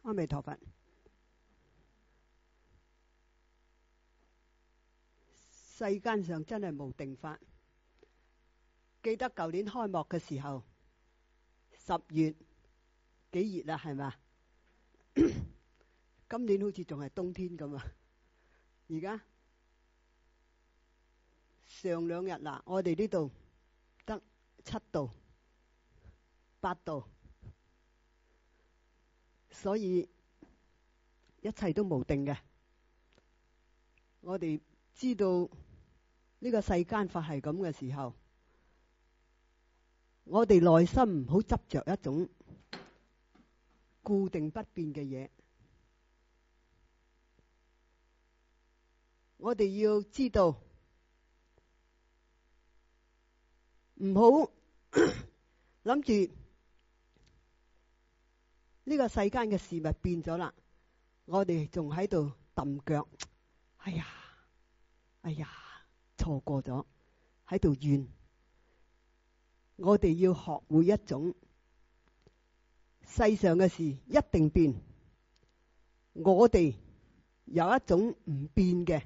阿彌陀佛。世間上真係無定法。記得舊年開幕嘅時候，10月幾熱啦，係咪？今年好似仲係冬天咁啊！而家上兩日嗱，我哋呢度得7度、8度，所以一切都無定嘅。我哋知道呢個世間法係咁嘅時候，我哋內心唔好執着一種固定不變嘅嘢。我哋要知道，唔好諗住呢個世間嘅事物變咗啦，我哋仲喺度揼腳。哎呀，錯過咗，喺度怨。我哋要學會一種世上嘅事一定變，我哋有一種唔變嘅，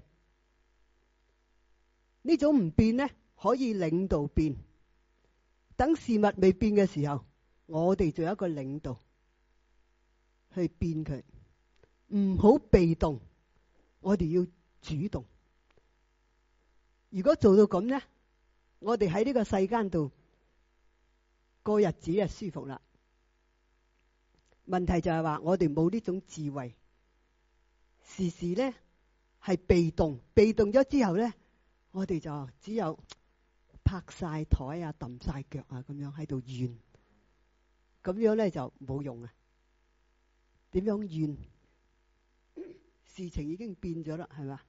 呢種唔變呢，可以領導變。等事物未變嘅時候，我哋做一個領導去變佢，唔好被動，我哋要主動。如果做到咁呢，我哋喺呢個世間度過日子就舒服啦。問題就係話我哋冇呢種智慧，時時呢係被動，被動咗之後呢，我哋就只有拍晒台啊、揼晒腳啊咁樣喺度怨，咁樣呢就冇用啊。點樣怨？事情已經變咗啦，係嘛？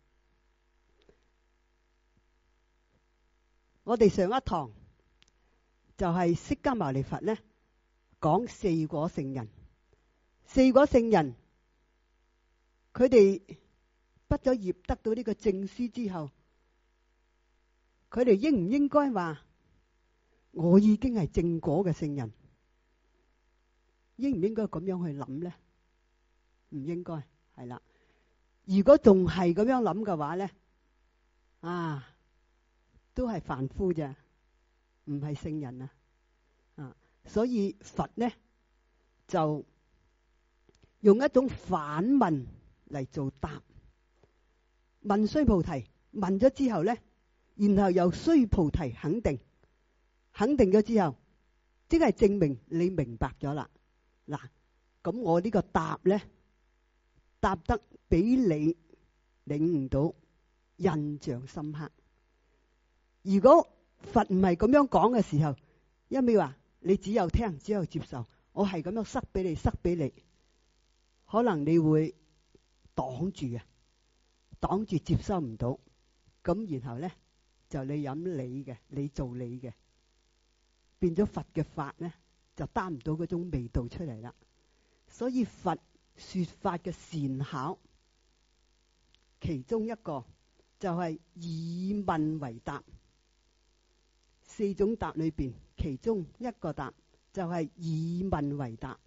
我哋上一堂就係釋迦牟尼佛呢講4果聖人。4果聖人，佢哋畢咗業得到呢個證書之後，佢哋應唔應該話我已經係正果嘅聖人？應唔應該咁樣去諗呢？唔應該，係啦。如果仲係咁樣諗嘅話呢，都係凡夫咋，唔係聖人啊！所以佛呢就用一種反問嚟做答。問須菩提，問咗之後呢，然後由須菩提肯定，肯定咗之後，即係證明你明白咗啦。嗱，咁我呢個答呢，答得俾你領悟到，印象深刻。如果佛唔係咁樣講嘅時候，一味話你只有聽，只有接受，我係咁樣塞俾你，塞俾你，可能你會擋住嘅，擋住接收唔到。咁然後呢，就你飲你嘅，你做你嘅，變咗佛嘅法呢，就擔唔到嗰種味道出嚟啦。所以佛說法嘅善巧，其中一個就係以問為答。4種答裏邊，其中一個答就係以問為答。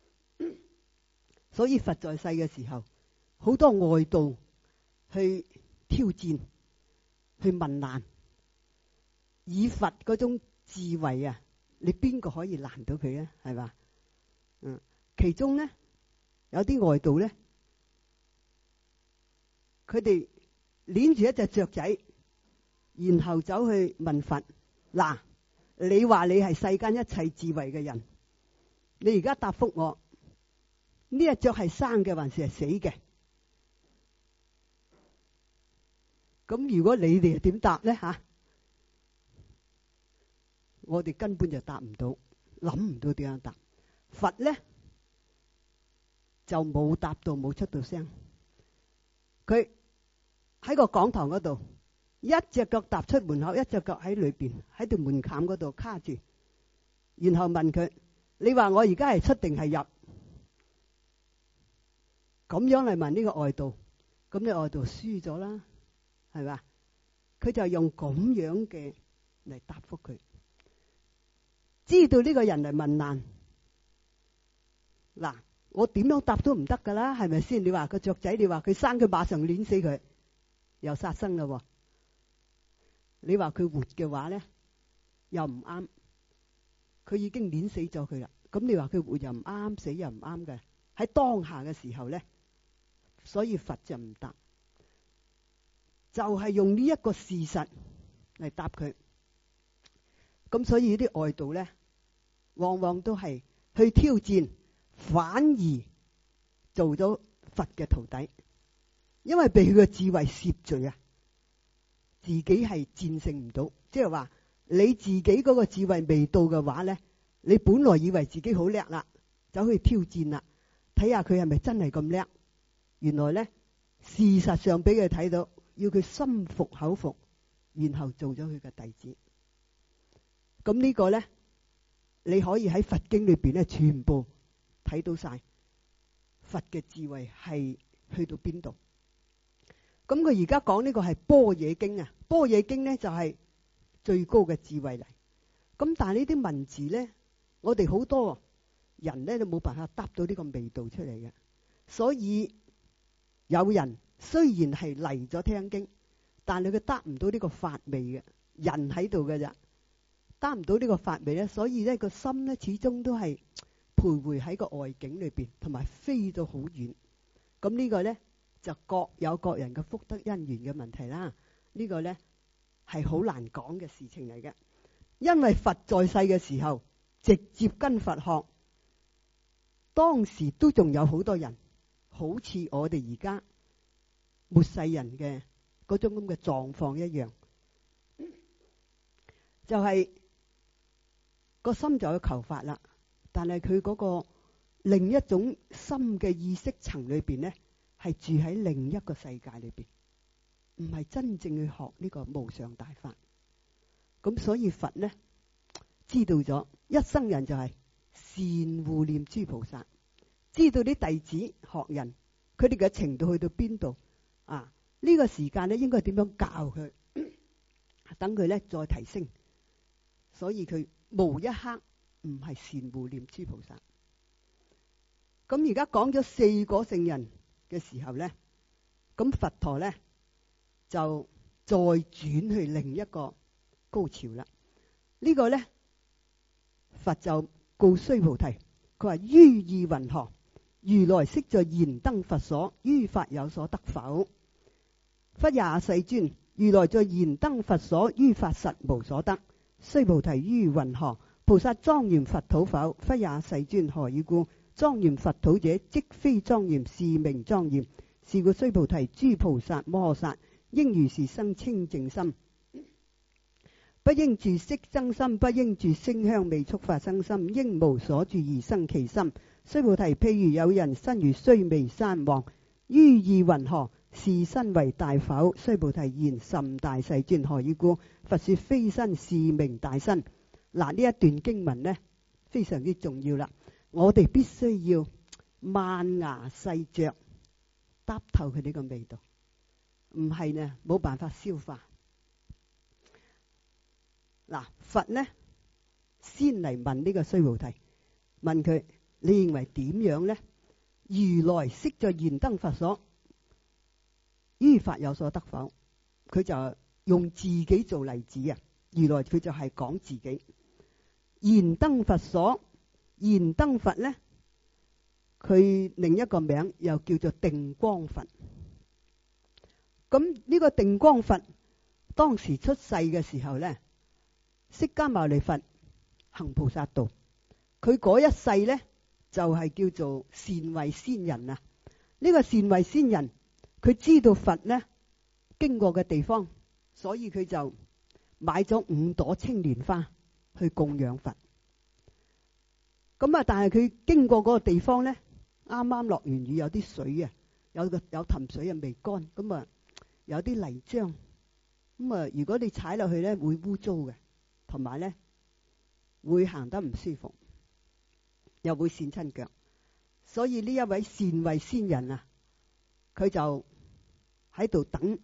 所以佛在世嘅時候，好多外道去挑戰，去問難，以佛嗰種智慧啊，你邊個可以難到佢呢？係嘛？其中呢，有啲外道呢，佢哋捏住一隻雀仔，然後走去問佛：嗱，你話你係世間一切智慧嘅人，你而家答覆我，呢隻雀係生嘅還是係死嘅？咁如果你哋點答呢？吓，我哋根本就答唔到，諗唔到點樣答。佛呢就冇答到，冇出到聲。佢喺個講堂嗰度，一隻腳踏出門口，一隻腳喺裏邊，喺條門檻嗰度卡住，然後問佢：你話我而家係出定係入？咁樣嚟問呢個外道，咁呢外道輸咗啦，係嘛？佢就用咁樣嘅嚟答覆佢。知道呢個人嚟問難，嗱， 我點樣答都唔得噶啦，係咪先？你話個雀仔，你話佢生佢馬上碾死佢，又殺生啦喎。你話佢活嘅話咧，又唔啱，佢已經碾死咗佢啦。咁你話佢活又唔啱，死又唔啱嘅。喺當下嘅時候咧，所以佛就唔答，就係用呢一個事實嚟答佢。咁所以啲外道咧，往往都係去挑戰，反而做咗佛嘅徒弟，因為被佢嘅智慧攝罪啊，自己係戰勝唔到。即係話你自己嗰個智慧未到嘅話咧，你本來以為自己好叻啦，走去挑戰啦，睇下佢係咪真係咁叻。原來咧，事實上俾佢睇到，要佢心服口服，然後做咗佢嘅弟子。咁呢個咧，你可以喺佛經裏邊咧，全部睇到晒佛嘅智慧係去到邊度。咁佢而家講呢個係般若經啊，般若經咧就係最高嘅智慧嚟。咁但係呢啲文字咧，我哋好多人咧都冇辦法答到呢個味道出嚟嘅。所以有人雖然係嚟咗聽經，但係佢答唔到呢個法味嘅，人喺度嘅咋，答唔到呢個法味咧，所以咧個心咧始終都係徘徊喺個外境裏邊，同埋飛到好遠。咁呢個咧就各有各人嘅福德因緣嘅問題啦。呢個咧係好難講嘅事情嚟嘅，因為佛在世嘅時候直接跟佛學，當時都仲有好多人好似我哋而家末世人嘅嗰種咁嘅狀況一樣，就係個心就去求法啦，但係佢嗰個另一種心嘅意識層裏邊呢，係住喺另一個世界裏邊，唔係真正去學呢個無上大法。咁所以佛呢知道咗，一生人就係善護念諸菩薩，知道啲弟子學人佢哋嘅程度去到邊度啊？呢個時間咧應該點樣教佢，等佢咧再提升。所以佢無一刻唔係善護念諸菩薩。咁而家講咗四果聖人嘅時候咧，咁佛陀咧就再轉去另一個高潮啦。呢個咧佛就告須菩提，佢話於意云何？如來昔在燃燈佛所，於法有所得否？忽也世尊，如來在燃燈佛所，於法實無所得。須菩提於云何？菩薩莊嚴佛土否？忽也世尊，何以故？莊嚴佛土者，即非莊嚴，是名莊嚴。是故須菩提，諸菩薩摩訶薩應如是生清淨心，不應住色生心，不應住聲香味觸法生心，應無所住而生其心。須菩提，譬如有人身如須彌山王，於意云何？是身為大否？須菩提言甚大，世尊，何以故？佛說非身，是名大身。嗱，呢一段經文呢非常之重要啦，我哋必須要慢牙細嚼，嗒透佢呢個味道，唔係呢冇辦法消化。嗱，佛呢先嚟問呢個須菩提，問佢你認為點樣呢？如來昔在燃燈佛所，於法有所得否？佢就用自己做例子啊！如來佢就係講自己。燃燈佛所，燃燈佛呢，佢另一個名又叫做定光佛。咁呢個定光佛當時出世嘅時候呢，釋迦牟尼佛行菩薩道，佢嗰一世呢就係叫做善慧仙人啊！呢個善慧仙人，佢知道佛呢經過嘅地方，所以佢就買咗5朵青蓮花去供養佛。咁啊，但係佢經過嗰個地方呢，啱啱落完雨，有啲水啊，有潭水啊未乾，咁啊有啲泥漿，咁啊如果你踩落去呢，會污糟嘅，同埋呢會行得唔舒服，又會跣親腳。所以呢一位善慧仙人啊，佢就喺度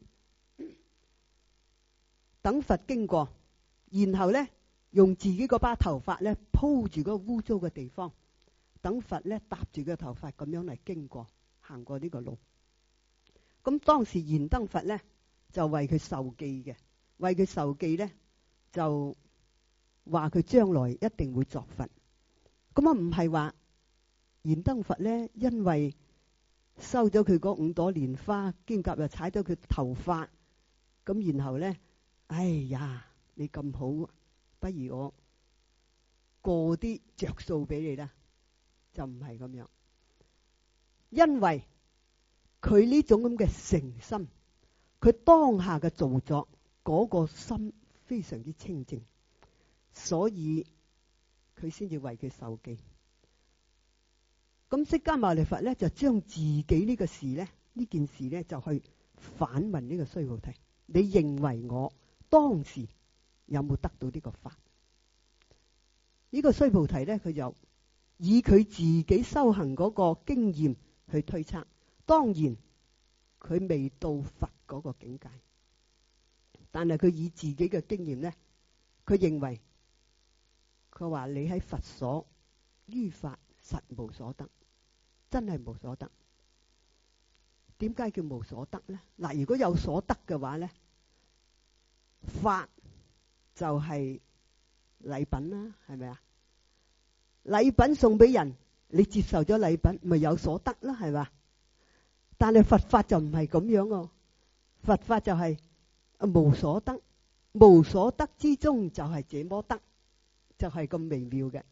等佛經過，然後呢用自己嗰把頭髮呢鋪住嗰個污糟嘅地方， 等佛咧搭住個頭髮咁樣嚟經過，行過呢個路。咁當時燃燈佛咧就為佢授記嘅，為佢授記咧就話佢將來一定會作佛。咁啊唔係話燃燈佛咧因為收咗佢嗰5朵蓮花，兼夾又踩到佢頭髮，咁然後咧，哎呀，你咁好，不如我過啲着數俾你啦，就唔係咁樣。因為佢呢種咁嘅誠心，佢當下嘅造作嗰個心非常之清淨，所以佢先至為佢授記。咁釋迦牟尼佛咧就將自己呢個事咧，呢件事咧就去反問呢個須菩提：你認為我當時有冇得到呢個法？呢個須菩提咧，佢就以佢自己修行嗰個經驗去推測，當然佢未到佛嗰個境界，但係佢以自己嘅經驗咧，佢認為，佢話你喺佛所於法實無所得，真係無所得。點解叫無所得咧？嗱，如果有所得嘅話咧，法就係禮品啦，係咪啊？禮品送俾人，你接受咗禮品，咪有所得啦，係嘛？但係佛法就唔係咁樣喎，佛法就係無所得，無所得之中就係這麼得，就係咁微妙嘅，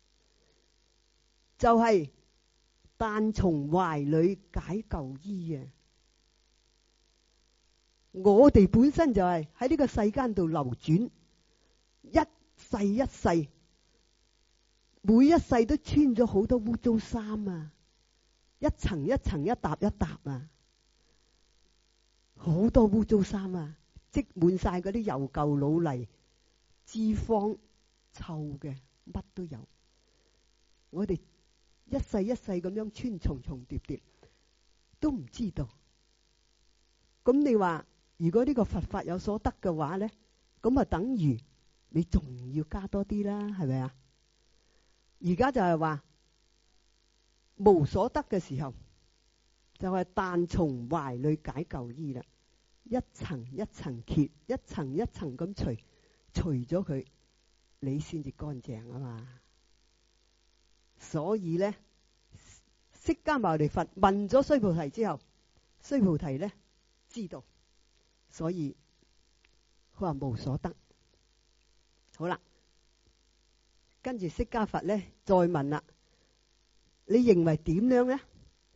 就係但從懷裏解舊衣啊！我哋本身就係喺呢個世間度流轉，一世一世，每一世都穿咗好多污糟衫啊，一層一層，一沓一沓啊，好多污糟衫啊，積滿晒嗰啲油垢老泥、脂肪、臭嘅，乜都有。我哋一世一世咁樣穿重重疊疊，都唔知道。咁你話如果呢個佛法有所得嘅話咧，咁啊等於你仲要加多啲啦，係咪啊？而家就係話無所得嘅時候，就係但從懷裏解舊衣啦，一層一層揭，一層一層咁除咗佢，你先至乾淨啊嘛。所以咧，釋迦牟尼佛問咗須菩提之後，須菩提咧知道，所以佢話無所得。好啦，跟住釋迦佛咧再問啦，你認為點樣咧？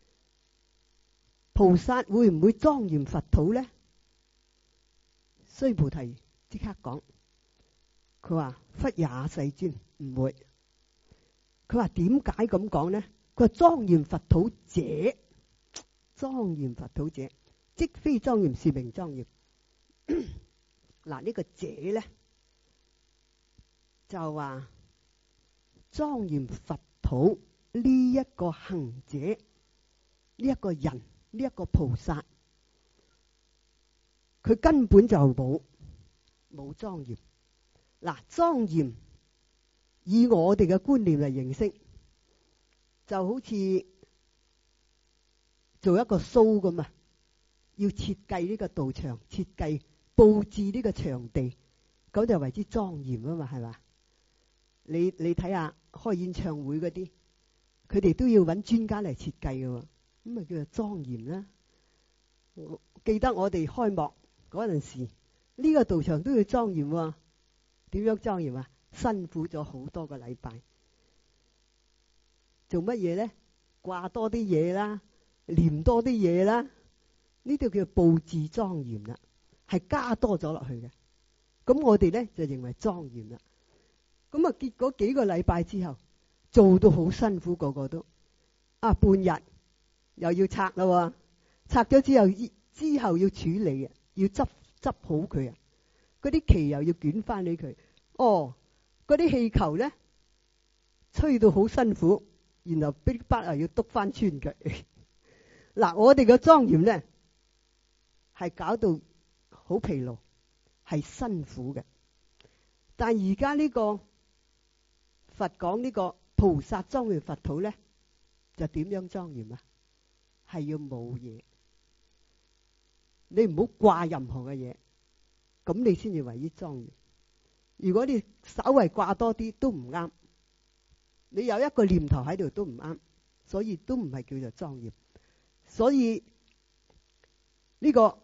菩薩會唔會莊嚴佛土咧？須菩提即刻講，佢話忽也世尊，唔會。佢話點解咁講呢？佢話莊嚴佛土者，莊嚴佛土者，即非莊嚴是名莊嚴。嗱，呢個者咧就話莊嚴佛土呢一個行者，呢一個人，呢一個菩薩，佢根本就冇莊嚴。嗱，莊嚴以我哋嘅觀念嚟認識，就好似做一個 show 咁啊，要設計呢個道場，設計佈置呢個場地，咁就為之莊嚴啊嘛，係嘛？你睇下開演唱會嗰啲，佢哋都要揾專家嚟設計嘅，咁咪叫做莊嚴啦。我記得我哋開幕嗰陣時，呢個道場都要莊嚴喎。點樣莊嚴啊？辛苦咗好多個禮拜，做乜嘢咧？掛多啲嘢啦，黏多啲嘢啦，呢度叫佈置莊嚴啦，係加多咗落去嘅。咁我哋咧就認為莊嚴啦。咁啊，結果幾個禮拜之後，做到好辛苦，個個都半日又要拆啦，拆咗之後要處理啊，要執好佢啊，嗰啲旗又要捲翻俾佢。嗰啲氣球咧吹到好辛苦，然後逼筆又要篤翻穿佢。嗱，我哋嘅莊嚴咧係搞到好疲勞，係辛苦嘅。但而家呢個佛講呢個菩薩莊嚴佛土咧， 就點樣莊嚴啊？係要冇嘢，你唔好掛任何嘅嘢，咁你先至為之莊嚴。如果你稍為掛多啲都唔啱，你有一個念頭喺度都唔啱，所以都唔係叫做莊嚴。所以呢個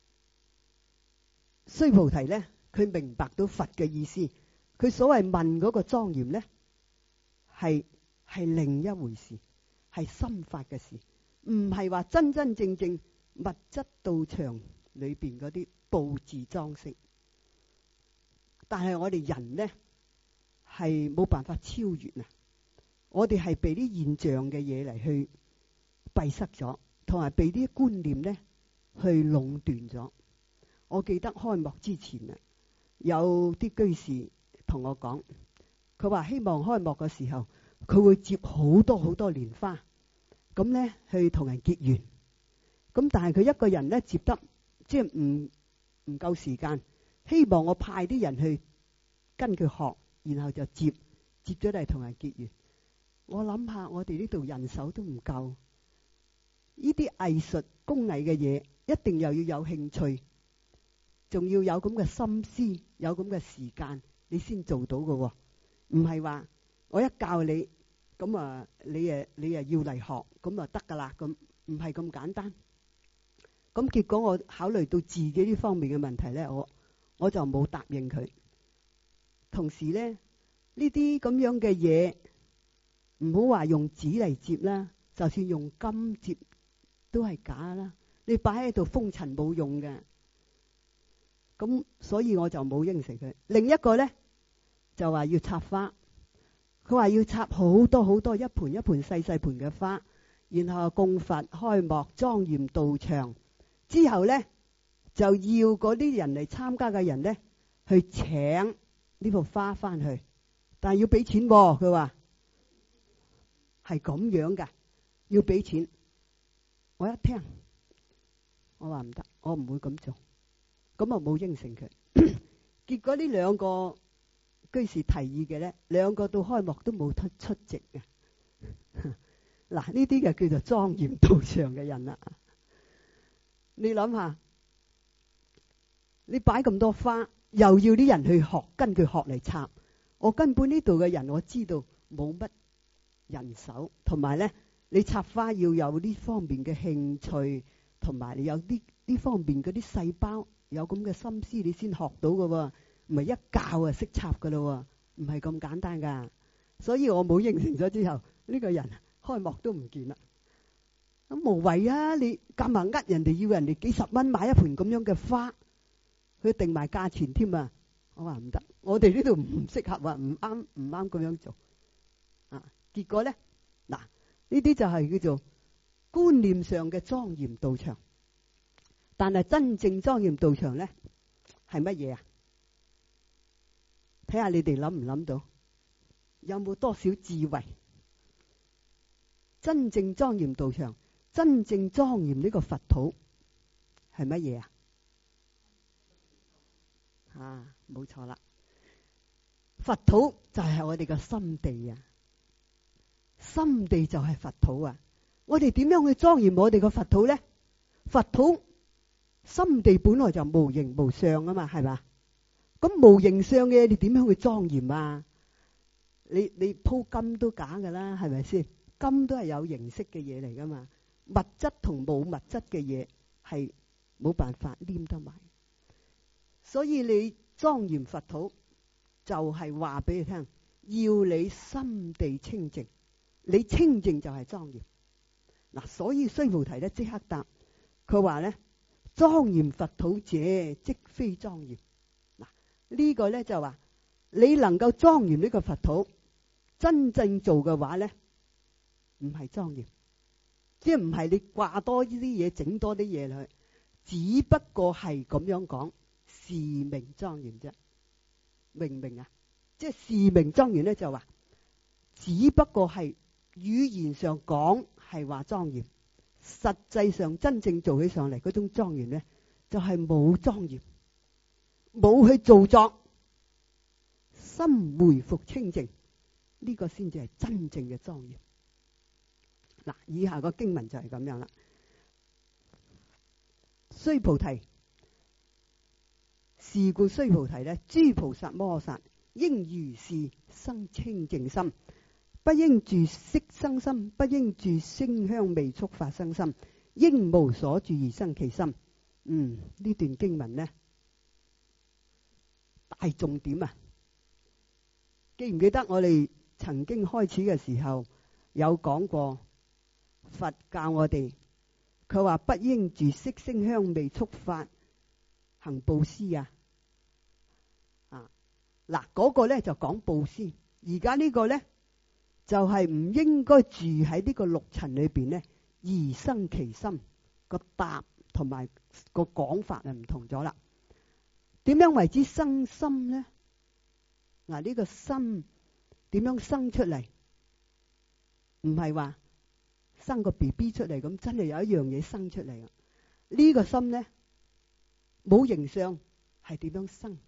須菩提呢，佢明白到佛嘅意思。佢所謂問嗰個莊嚴呢，係另一回事，係心法嘅事，唔係話真真正正物質道場裏邊嗰啲佈置裝飾。但係我哋人呢，係冇辦法超越啊！我哋係被啲現象嘅嘢嚟去閉塞咗，同埋被啲觀念呢去壟斷咗。我記得開幕之前啊，有啲居士同我講，佢話希望開幕嘅時候佢會接好多好多蓮花，咁呢去同人結緣。咁但係佢一個人呢接得即係唔夠時間，希望我派啲人去跟佢學，然後就接咗嚟同人結緣。我諗下，我哋呢度人手都唔夠，呢啲藝術工藝嘅嘢，一定又要有興趣，仲要有咁嘅心思，有咁嘅時間，你先做到嘅。唔係話我一教你，咁啊你要嚟學，咁啊得噶啦，咁唔係咁簡單。咁結果我考慮到自己呢方面嘅問題呢，我就冇答應佢。同時呢，呢啲咁樣嘅嘢，唔好話用紙嚟接啦，就算用金接都係假啦。你擺喺度封塵冇用嘅。咁所以我就冇應承佢。另一個呢，就話要插花，佢話要插好多好多，一盆一盆細細盆嘅花，然後供佛開幕莊嚴道場。之後呢，就要嗰啲人嚟參加嘅人呢，去請呢幅花翻去，但係要俾錢喎。佢話係咁樣噶，要俾錢。我一聽，我話唔得，我唔會咁做。咁啊冇應承佢。結果呢兩個居士提議嘅呢，兩個到開幕都冇出席嘅。嗱，呢啲就叫做莊嚴道場嘅人啦。你諗下，你擺咁多花，又要啲人去學，跟佢學嚟插。我根本呢度嘅人，我知道冇乜人手，同埋呢，你插花要有呢方面嘅興趣，同埋你有呢方面嗰啲細胞，有咁嘅心思，你先學到㗎。唔係一教就識插㗎咯，唔係咁簡單㗎。所以我冇應承咗之後，呢個人開幕都唔見啦。咁無謂啊！你夾埋呃人哋，要人哋幾十蚊買一盆咁樣嘅花，佢定埋價錢添啊！我話唔得，我哋呢度唔適合啊，唔啱咁樣做啊！結果咧，嗱，呢啲就係叫做觀念上嘅莊嚴道場。但係真正莊嚴道場咧係乜嘢啊？睇下你哋諗唔諗到，有冇多少智慧？真正莊嚴道場，真正莊嚴呢個佛土係乜嘢啊？啊，冇錯啦，佛土就係我哋嘅心地啊，心地就係佛土啊。我哋點樣去莊嚴我哋嘅佛土呢？佛土心地本來就無形無相啊嘛，係嘛？咁無形相嘅你點樣去莊嚴啊？你鋪金都假噶啦，係咪先？金都係有形式嘅嘢嚟噶嘛，物質同冇物質嘅嘢係冇辦法黏得埋。所以你莊嚴佛土就係話俾你聽，要你心地清淨，你清淨就係莊嚴。嗱，所以須菩提咧即刻答，佢話咧，莊嚴佛土者即非莊嚴。嗱，呢個咧就話你能夠莊嚴呢個佛土，真正做嘅話咧，唔係莊嚴，即係唔係你掛多呢啲嘢，整多啲嘢落去，只不過係咁樣講，是名莊嚴啫。明唔明啊？即係是名莊嚴咧，就話只不過係語言上講係話莊嚴，實際上真正做起上嚟嗰種莊嚴咧，就係冇莊嚴，冇去做作，心回復清淨，呢個先至係真正嘅莊嚴。 嗱，以下個經文就係咁樣啦。須菩提，是故須菩提咧，諸菩薩摩訶薩應如是生清淨心，不應住色生心，不應住聲香味觸法生心，應無所住而生其心。呢段經文呢，大重點啊！記唔記得我哋曾經開始嘅時候有講過，佛教我哋，佢話不應住色聲香味觸法行布施啊！嗱，嗰個咧就講布施，而家呢個咧就係唔應該住喺呢個六塵裏邊咧，而生其心。個答同埋個講法係唔同咗啦。點樣為之生心咧？嗱，呢個心點樣生出嚟？唔係話生個 BB 出嚟咁，真係有一樣嘢生出嚟啊！呢個心咧冇形象，係點樣生？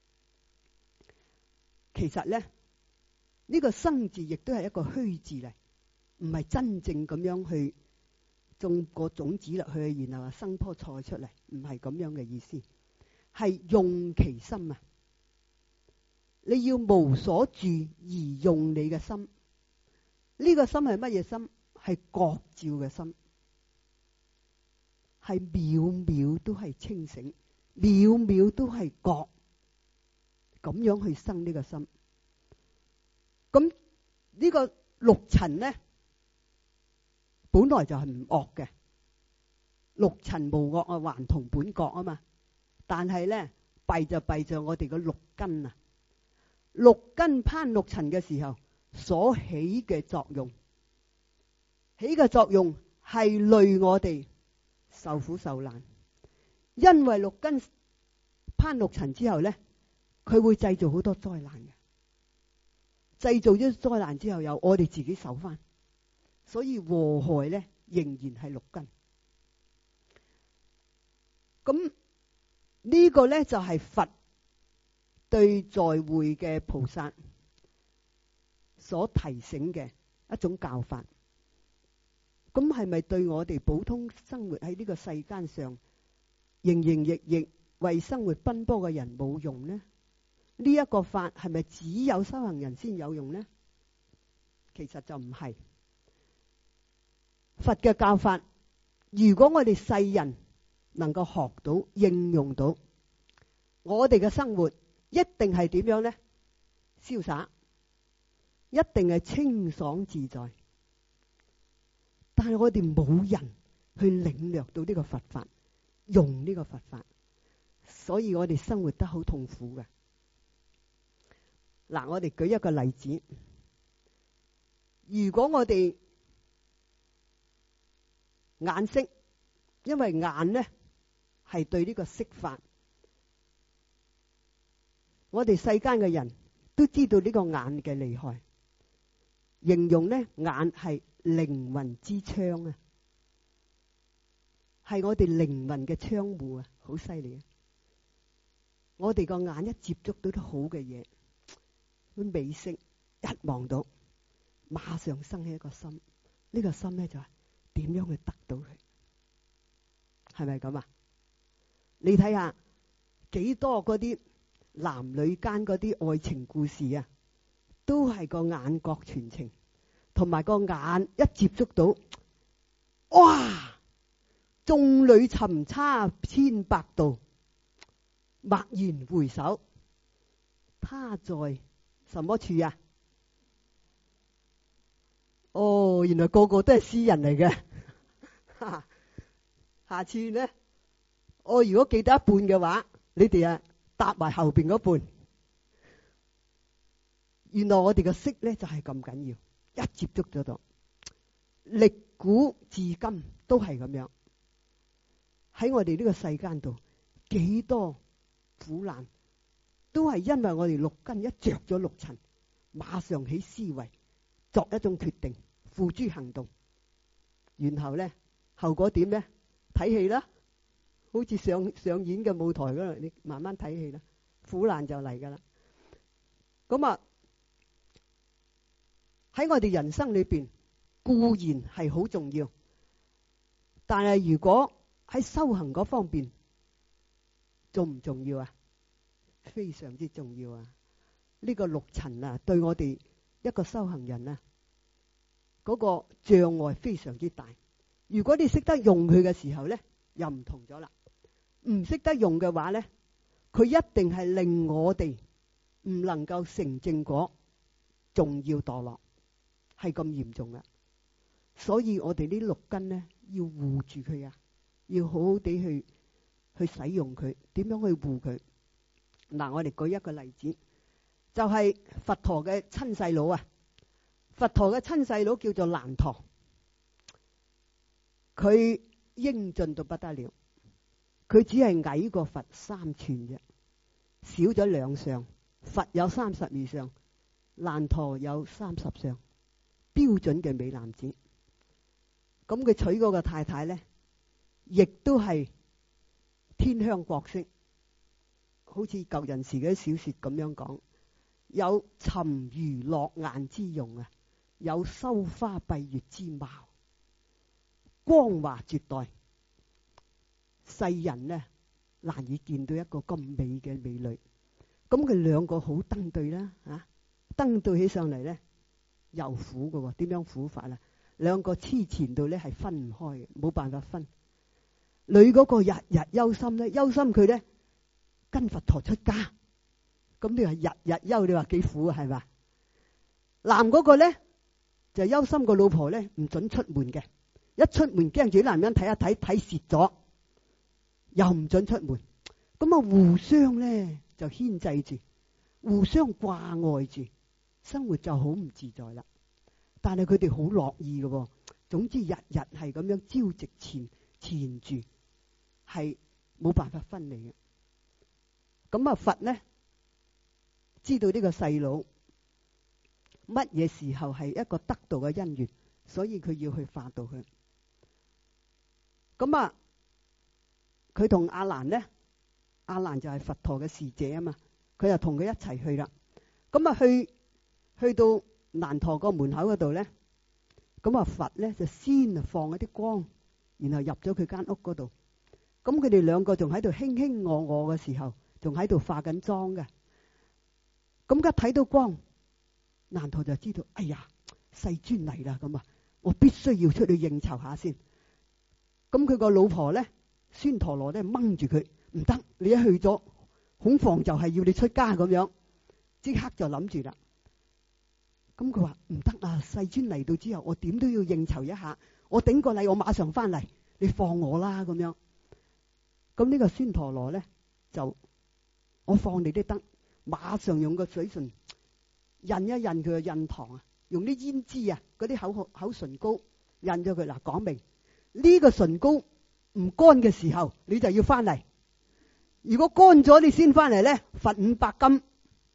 其實咧，呢個生字亦都係一個虛字嚟，唔係真正咁樣去種個種子落去，然後生棵菜出嚟，唔係咁樣嘅意思。係用其心啊！你要無所住而用你嘅心。呢個心係乜嘢心？係覺照嘅心，係秒秒都係清醒，秒秒都係覺，咁樣去生呢個心。咁呢個六塵呢，本來就係唔惡嘅，六塵無惡啊，還同本覺啊嘛。但係呢，弊就弊在我哋個六根啊，六根攀六塵嘅時候所起嘅作用，起嘅作用係累我哋受苦受難。因為六根攀六塵之後呢，佢會製造好多災難嘅，製造咗災難之後又我哋自己受翻，所以禍害呢仍然係六根。咁呢個呢就係佛對在會嘅菩薩所提醒嘅一種教法。咁係咪對我哋普通生活喺呢個世間上營營役役為生活奔波嘅人冇用呢？呢一個法係咪只有修行人先有用呢？其實就唔係。佛嘅教法，如果我哋世人能夠學到應用到，我哋嘅生活一定係點樣呢？瀟灑，一定係清爽自在。但係我哋冇人去領略到呢個佛法，用呢個佛法，所以我哋生活得好痛苦嘅。嗱，我哋舉一個例子，如果我哋眼識，因為眼呢係對呢個色法，我哋世間嘅人都知道呢個眼嘅厲害，形容呢眼係靈魂之窗啊，係我哋靈魂嘅窗戶啊，好犀利啊！我哋個眼一接觸到啲好嘅嘢，啲美色一望到，馬上生起一個心，呢個心咧就係點樣去得到佢？係咪咁啊？你睇下幾多嗰啲男女間嗰啲愛情故事啊，都係個眼覺傳情。同埋個眼一接觸到，哇！眾裏尋他千百度，驀然回首，他在什麼處啊？哦，原來個個都係詩人嚟嘅。下次呢，我如果記得一半嘅話，你哋啊答埋後邊嗰半。原來我哋嘅識呢就係咁緊要。一接觸咗到，歷古至今都係咁樣。喺我哋呢個世間度，幾多苦難，都係因為我哋六根一着咗六塵，馬上起思維，作一種決定，付諸行動。然後咧，後果點咧？睇戲啦，好似上演嘅舞台嗰度，你慢慢睇戲啦，苦難就嚟噶啦。咁啊〜喺我哋人生裏邊， 固然係好重要，但係如果喺修行嗰方面重唔重要啊？非常之重要啊！呢個六塵啊，對我哋一個修行人啊，嗰個障礙非常之大。如果你識得用佢嘅時候呢，又唔同咗啦。唔識得用嘅話呢，佢一定係令我哋唔能夠成正果，仲要墮落，係咁嚴重啊！所以我哋呢六根呢，要護住佢啊，要好好地去使用佢。點樣去護佢？嗱，我哋舉一個例子，就係佛陀嘅親細佬啊。佛陀嘅親細佬叫做難陀，佢英俊到不得了，佢只係矮過佛3寸啫，少咗2相。佛有32相，難陀有30相，標準嘅美男子。咁佢娶嗰個太太呢，亦都係天香國色，好似舊陣時嗰啲小說咁樣講，有沉魚落雁之容啊，有羞花閉月之貌，光華絕代，世人呢難以見到一個咁美嘅美女。咁佢兩個好登對啦，登對起上嚟呢，又苦嘅喎。點樣苦法啊？兩個黐纏到呢係分唔開嘅，冇辦法分。女嗰個日日憂心呢，憂心佢呢跟佛陀出家，咁你話日日憂，你話幾苦啊？係嘛？男嗰個呢就憂心個老婆呢唔准出門嘅，一出門驚住啲男人睇一睇蝕咗，又唔准出門。咁啊互相呢就牽制住，互相掛礙住，生活就好唔自在啦。但係佢哋好樂意嘅喎。總之日日係咁樣朝夕纏住，係冇辦法分離嘅。咁啊佛呢知道呢個細佬乜嘢時候係一個得道嘅因緣，所以佢要去化度佢。咁啊佢同阿難呢，阿難就係佛陀嘅侍者啊嘛，佢就同佢一齊去啦。咁啊去到難陀個門口嗰度呢，咁啊佛呢就先放一啲光，然後入咗佢間屋嗰度。咁佢哋兩個仲喺度卿卿我我嘅時候，仲喺度化緊妝嘅。咁一睇到光，難陀就知道，哎呀，世尊嚟啦！咁啊，我必須要出去應酬下先。咁佢個老婆呢，孫陀羅呢掹住佢，唔得，你一去咗，恐防就係要你出家咁樣，即刻就諗住啦。咁佢話唔得啊！世尊嚟到之後，我點都要應酬一下。我頂個禮，我馬上翻嚟，你放我啦咁樣。咁呢個孫陀羅呢，就我放你都得，馬上用個水唇印一印佢嘅印堂啊，用啲胭脂啊，嗰啲口唇膏印咗佢。嗱，講明呢個唇膏唔乾嘅時候，你就要翻嚟。如果乾咗你先翻嚟呢，罰500金。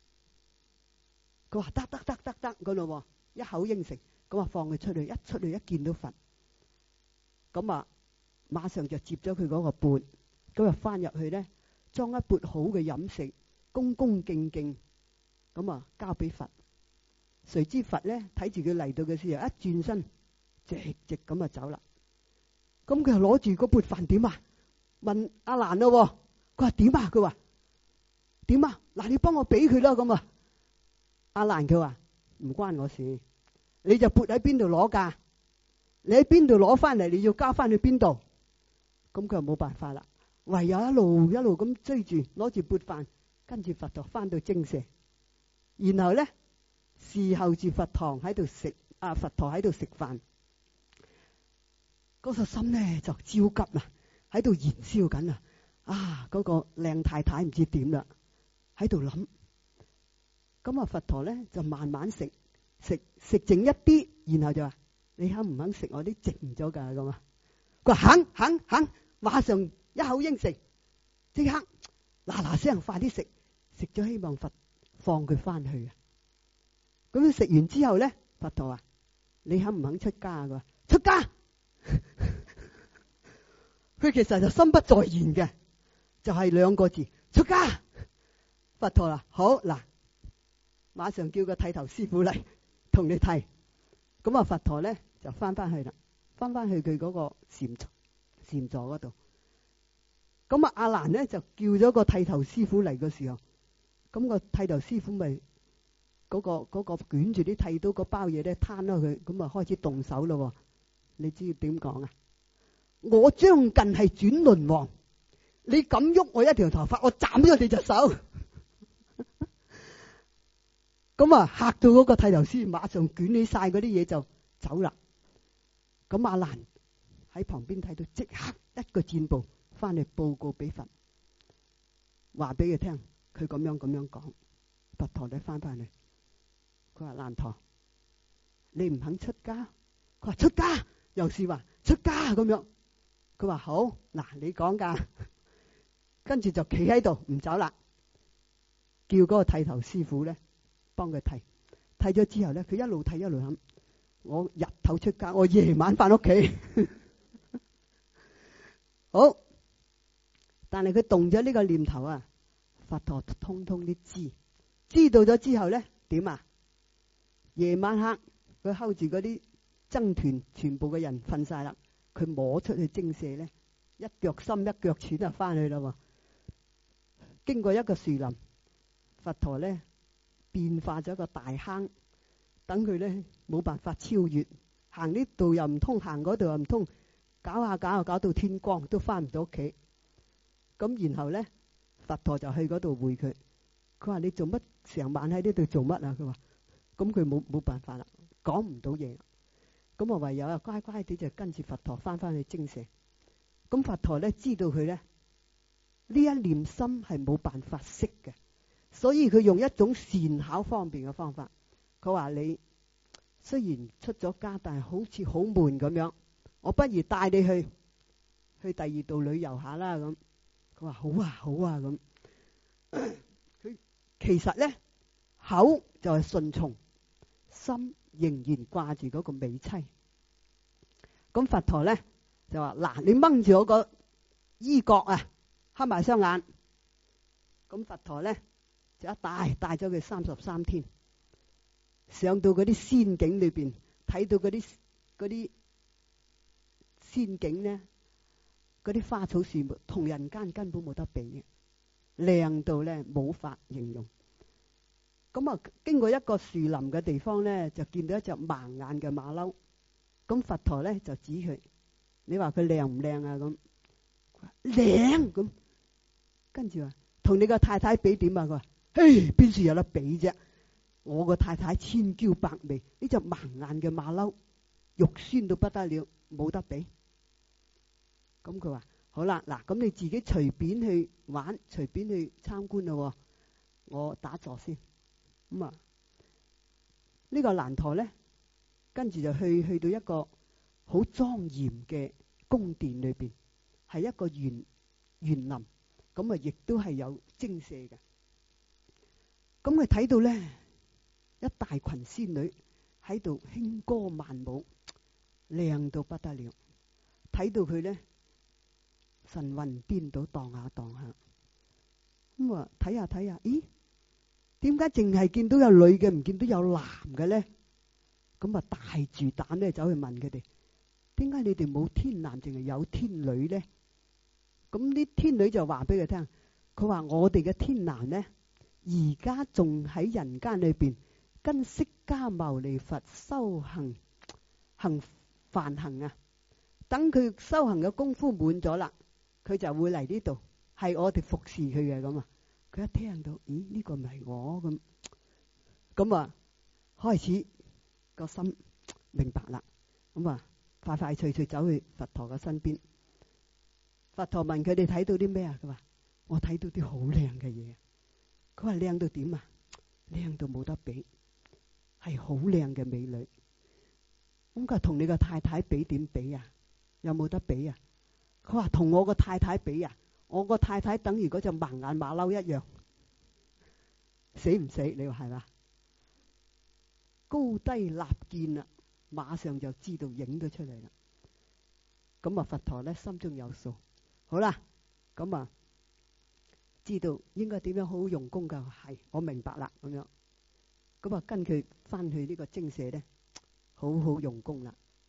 佢話得咁咯，一口應承。咁啊放佢出去，一出去一見到佛，咁啊馬上就接咗佢嗰個缽，咁啊翻入去呢，裝一缽好嘅飲食，恭恭敬敬咁啊交俾佛。誰知佛呢睇住佢嚟到嘅時候，一轉身直咁啊走啦。咁佢又攞住嗰缽飯點啊？問阿難咯，佢話點啊？佢話點啊？嗱，你幫我俾佢啦咁啊。阿難佢話唔關我事，你就撥喺邊度攞㗎？你喺邊度攞翻嚟，你要交翻去邊度？咁佢又冇辦法啦，唯有一路咁追住，攞住缽飯，跟住佛陀翻到精舍，然後呢侍候住佛堂喺度食，佛陀喺度食飯，嗰個心呢就焦急啦，喺度燃燒緊啊！嗰個靚太太唔知點啦，喺度諗。咁啊，佛陀咧就慢慢食剩一啲，然後就話：你肯唔肯食我啲剩咗㗎？咁啊，佢話肯，馬上一口應承，即刻嗱聲快啲食咗，希望佛放佢翻去啊。咁佢食完之後咧，佛陀話：你肯唔肯出家？佢話出家。佢其實就心不在焉嘅，就係2個字出家。佛陀話：好嗱。馬上叫個剃頭師傅嚟同你剃。咁啊，佛陀咧就翻去啦，翻去佢嗰個禪座嗰度。咁阿蘭呢就叫咗個剃頭師傅嚟嘅時候，咁個剃頭師傅咪嗰個捲住啲剃刀嗰包嘢咧攤咗佢，咁啊開始動手咯。你知點講啊？我將近係轉輪王，你敢喐我一條頭髮，我斬咗你隻手。咁啊嚇到嗰個剃頭師馬上捲起晒嗰啲嘢就走啦。咁阿蘭喺旁邊睇到，即刻一個箭步翻嚟報告俾佛，話俾佢聽，佢咁樣講。佛陀你翻嚟，佢話蘭陀，你唔肯出家？佢話出家，又是話出家咁樣。佢話好，嗱你講噶，跟住就企喺度唔走啦，叫嗰個剃頭師傅咧幫佢剃咗之後咧，佢一路剃一路諗，我日頭出家，我夜晚翻屋企。好，但係佢動咗呢個念頭啊，佛陀通通都知道咗之後咧點啊？夜晚黑佢睺住嗰啲僧團全部嘅人瞓晒啦，佢摸出去精舍咧，一腳深一腳淺就翻去啦。經過一個樹林，佛陀咧變化咗一個大坑，等佢咧冇辦法超越，行呢度又唔通，行嗰度又唔通，搞下搞到天光都翻唔到屋企。咁然後咧佛陀就去嗰度會佢，佢話你做乜成晚喺呢度做乜啊？佢話咁佢冇辦法啦，講唔到嘢，咁啊唯有乖乖地就跟住佛陀翻去精舍。咁佛陀咧知道佢咧呢一念心係冇辦法熄嘅，所以佢用一種善巧方便嘅方法。佢話你雖然出咗家，但係好似好悶咁樣，我不如帶你去第二度旅遊下啦。咁佢話好啊咁。佢其實咧口就係順從，心仍然掛住嗰個美妻。咁佛陀咧就話嗱，你掹住我個衣角啊，黑埋雙眼。咁佛陀咧就一帶咗佢33天，上到嗰啲仙境裏邊，睇到嗰啲仙境咧，嗰啲花草樹木同人間根本冇得比嘅，靚到咧冇法形容。咁啊，經過一個樹林嘅地方咧，就見到一隻盲眼嘅馬騮。咁佛陀咧就指佢，你話佢靚唔靚啊？咁靚咁，跟住話同你個太太比點啊？佢話嘿，邊處有得比啫？我個太太千嬌百媚，呢隻盲眼嘅馬騮肉酸到不得了，冇得比。咁佢話好啦，嗱，咁你自己隨便去玩，隨便去參觀咯。我打坐先。咁啊，呢個蘭陀咧，跟住就去到一個好莊嚴嘅宮殿裏邊，係一個園林，咁啊亦都係有精舍嘅。咁佢睇到咧，一大群仙女喺度輕歌曼舞，靚到不得了。睇到佢咧神魂顛倒，蕩下蕩下。咁啊睇下，咦？點解淨係見到有女嘅，唔見到有男嘅咧？咁啊大住膽咧走去問佢哋，點解你哋冇天男，淨係有天女咧？咁啲天女就話俾佢聽，佢話我哋嘅天男咧，而家仲喺人間裏邊跟釋迦牟尼佛修行梵行啊。等佢修行嘅功夫滿咗啦，佢就會嚟呢度，係我哋服侍佢嘅。咁啊，佢一聽到，咦，呢個唔係我咁啊，開始個心明白啦。咁啊，快快脆脆走去佛陀嘅身邊。佛陀問佢哋睇到啲咩啊？佢話我睇到啲好靚嘅嘢。佢話靚到點啊？靚到冇得比，係好靚嘅美女。咁佢同你個太太比點比啊？有冇得比啊？佢話同我個太太比啊，我個太太等於嗰隻盲眼馬騮一樣，死唔死？你話係嘛？高低立見啦，馬上就知道影咗出嚟啦。咁啊，佛陀咧心中有數，好啦，咁啊知道應該點樣好好用功噶，係我明白啦，咁樣，咁啊跟佢翻去呢個精舍咧，好好用功啦。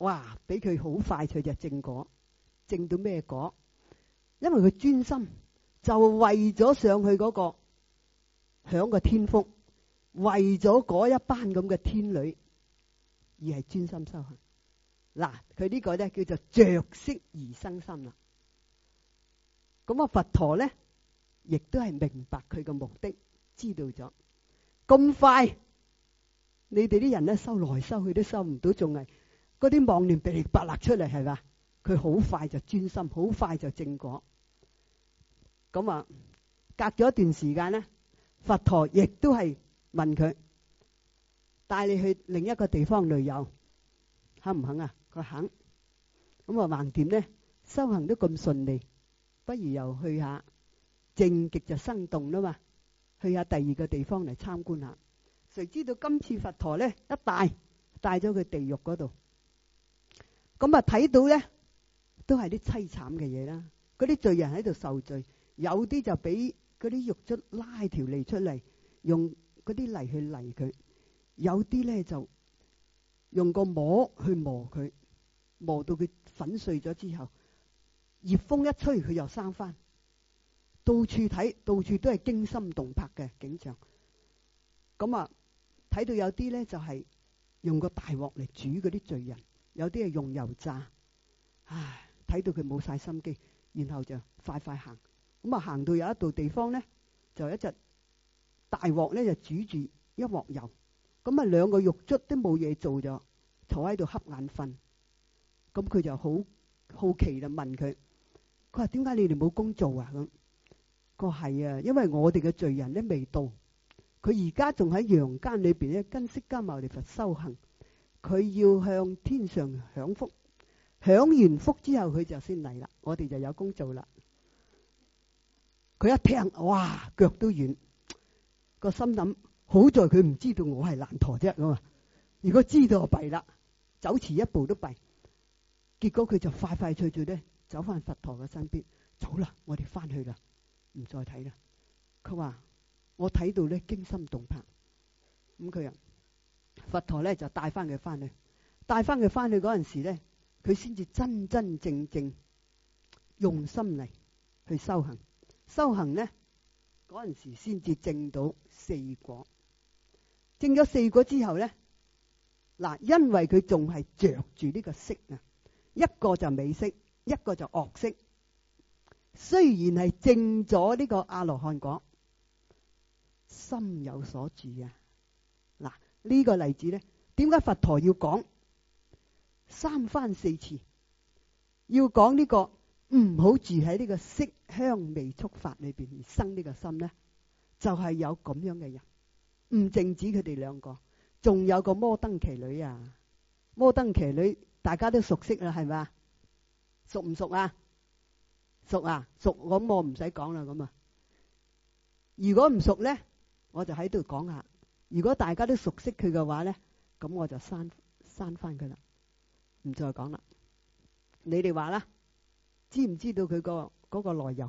哇！俾佢好快脆就正果，正到咩果？因為佢專心，就為咗上去嗰個享個天福，為咗嗰一班咁嘅天女而係專心修行。嗱，佢呢個咧叫做着色而生心啦。咁啊，佛陀咧亦都係明白佢嘅目的，知道咗咁快，你哋啲人咧修來修去都修唔到，仲係嗰啲妄念噼里啪啦出嚟，係嘛？佢好快就專心，好快就正果。咁啊，隔咗一段時間咧，佛陀亦都係問佢帶你去另一個地方旅遊，肯唔肯啊？佢肯。咁啊，橫掂咧修行都咁順利，不如又去下靜極就生動啦嘛，去下第二個地方嚟參觀下。誰知道今次佛陀咧一帶咗佢地獄嗰度，咁啊睇到咧都係啲淒慘嘅嘢啦。嗰啲罪人喺度受罪，有啲就俾嗰啲獄卒拉條脷出嚟，用嗰啲泥去泥佢；有啲咧就用個磨去磨佢，磨到佢粉碎咗之後，熱風一吹佢又生翻。到處睇，到處都係驚心動魄嘅景象。咁啊，睇到有啲咧就係用個大鑊嚟煮嗰啲罪人，有啲係用油炸。唉，睇到佢冇晒心機，然後就快行。咁啊，行到有一度地方咧，就一隻大鑊咧就煮住一鑊油。咁啊，兩個獄卒都冇嘢做，就坐喺度瞌眼瞓。咁佢就好好奇就問佢話：點解你哋冇工做啊？咁佢話係啊，因為我哋嘅罪人咧未到，佢而家仲喺陽間裏邊咧跟釋迦牟尼佛修行，佢要向天上享福，享完福之後佢就先嚟啦，我哋就有工做啦。佢一聽，哇，腳都軟，個心諗好在佢唔知道我係難陀啫咁啊！如果知道就弊啦，走遲一步都弊。結果佢就快脆咧走翻佛陀嘅身邊，走啦，我哋翻去啦，唔再睇啦。佢話我睇到咧驚心動魄，咁佢啊佛陀咧就帶翻佢翻去，帶翻佢翻去嗰陣時咧，佢先至真正用心嚟去修行。修行咧嗰陣時先至證到四果。證咗四果之後咧，嗱，因為佢仲係着住呢個色啊，一個就美色，一個就惡色。雖然係證咗呢個阿羅漢果，心有所住啊。嗱，呢個例子咧，點解佛陀要講三番四次，要講呢個唔好住喺呢個色香味觸法裏邊而生呢個心呢？就係有咁樣嘅人，唔淨止佢哋兩個，仲有個摩登伽女啊！摩登伽女大家都熟悉啦，係咪？熟唔熟啊？熟啊，熟，咁我唔使講啦。咁啊，如果唔熟咧，我就喺度講下；如果大家都熟悉佢嘅話咧，咁我就刪翻佢啦，唔再講啦。你哋話啦，知唔知道佢嗰個來由？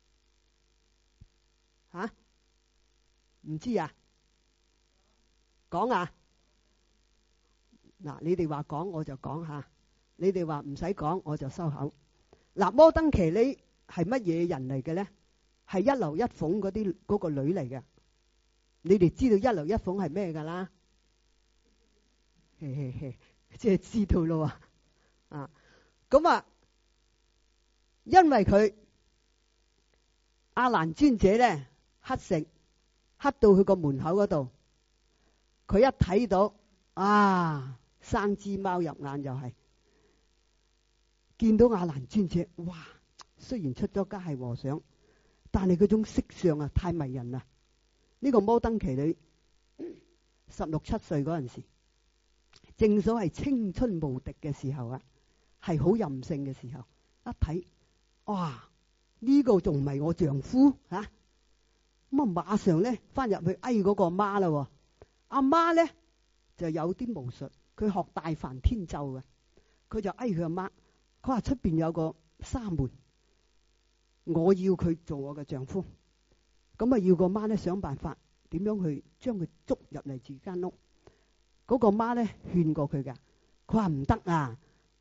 吓？唔知啊？講啊！嗱，你哋話講我就講下，你哋話唔使講我就收口。嗱，摩登伽女係乜嘢人嚟嘅咧？係一樓一鳳嗰個女嚟嘅。你哋知道一樓一鳳係咩噶啦？嘿嘿嘿，即係知道咯啊！咁啊，因為佢阿難尊者咧乞食，乞到佢個門口嗰度，佢一睇到啊，生隻貓入眼又係。見到阿難尊者，哇！雖然出咗家係和尚，但係嗰種色相啊太迷人啦。呢個摩登伽女16、17歲嗰陣時，正所謂青春無敵嘅時候啊，係好任性嘅時候。一睇，哇！呢個仲唔係我丈夫吓？咁啊，馬上咧翻入去嗌嗰個媽啦。阿媽咧就有啲巫術，佢學大梵天咒嘅，佢就嗌佢阿媽。佢話出邊有個沙門，我要佢做我嘅丈夫。咁啊，要個媽咧想辦法點樣去將佢捉入嚟自己間屋。嗰個媽咧勸過佢㗎，佢話唔得啊！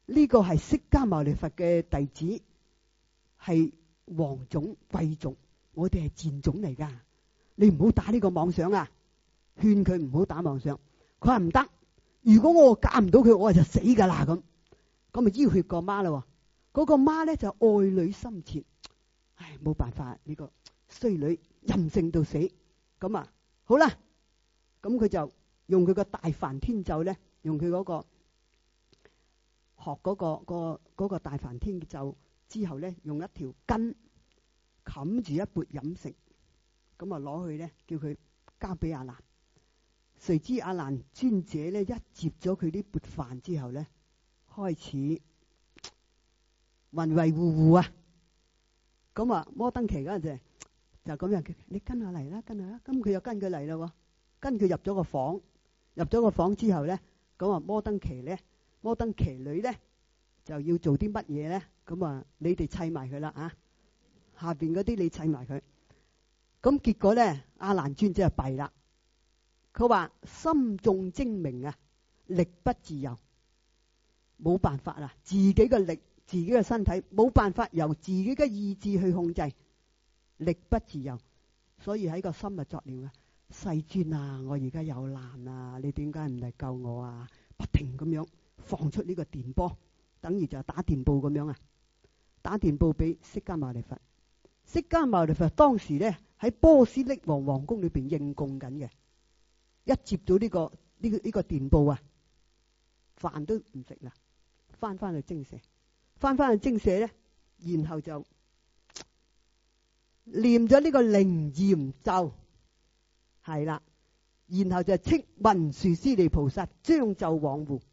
呢個係釋迦牟尼佛嘅弟子，係皇種貴族，我哋係賤種嚟噶，你唔好打呢個妄想啊！勸佢唔好打妄想。佢話唔得，如果我嫁唔到佢，我就死噶啦咁。咁咪要挾個媽啦。嗰個媽咧就愛女心切，唉，冇辦法，呢個衰女任性到死。咁啊，好啦，咁佢就用佢個大梵天咒咧，用佢嗰個學嗰個大梵天咒之後咧，用一條巾冚住一缽飲食，咁啊攞去咧，叫佢交俾阿難。誰知阿難尊者咧一接咗佢啲缽飯之後咧，開始雲為糊糊啊！咁啊摩登期嗰陣時就咁樣，你跟下嚟啦，跟下啦。咁佢又跟佢嚟啦，跟佢入咗個房，入咗個房之後咧，咁啊摩登期女咧就要做啲乜嘢咧？咁啊你哋砌埋佢啦啊！下邊嗰啲你砌埋佢。咁結果咧，阿難尊者就弊啦。佢話心眾精明啊，力不自由，冇辦法啦，自己嘅力，自己嘅身體冇辦法由自己嘅意志去控制，力不自由，所以喺個心啊作念啊，世尊啊，我而家有難啊，你點解唔嚟救我啊？不停咁樣放出呢個電波，等於就打電報咁樣啊，打電報俾釋迦牟尼佛。釋迦牟尼佛當時咧喺波斯匿王皇宮裏邊應供緊嘅。一接到呢個電報啊，飯都唔食啦，翻去精舍，翻去精舍咧，然後就念咗呢個靈驗咒，係啦，然後就斥文殊師利菩薩將咒往護，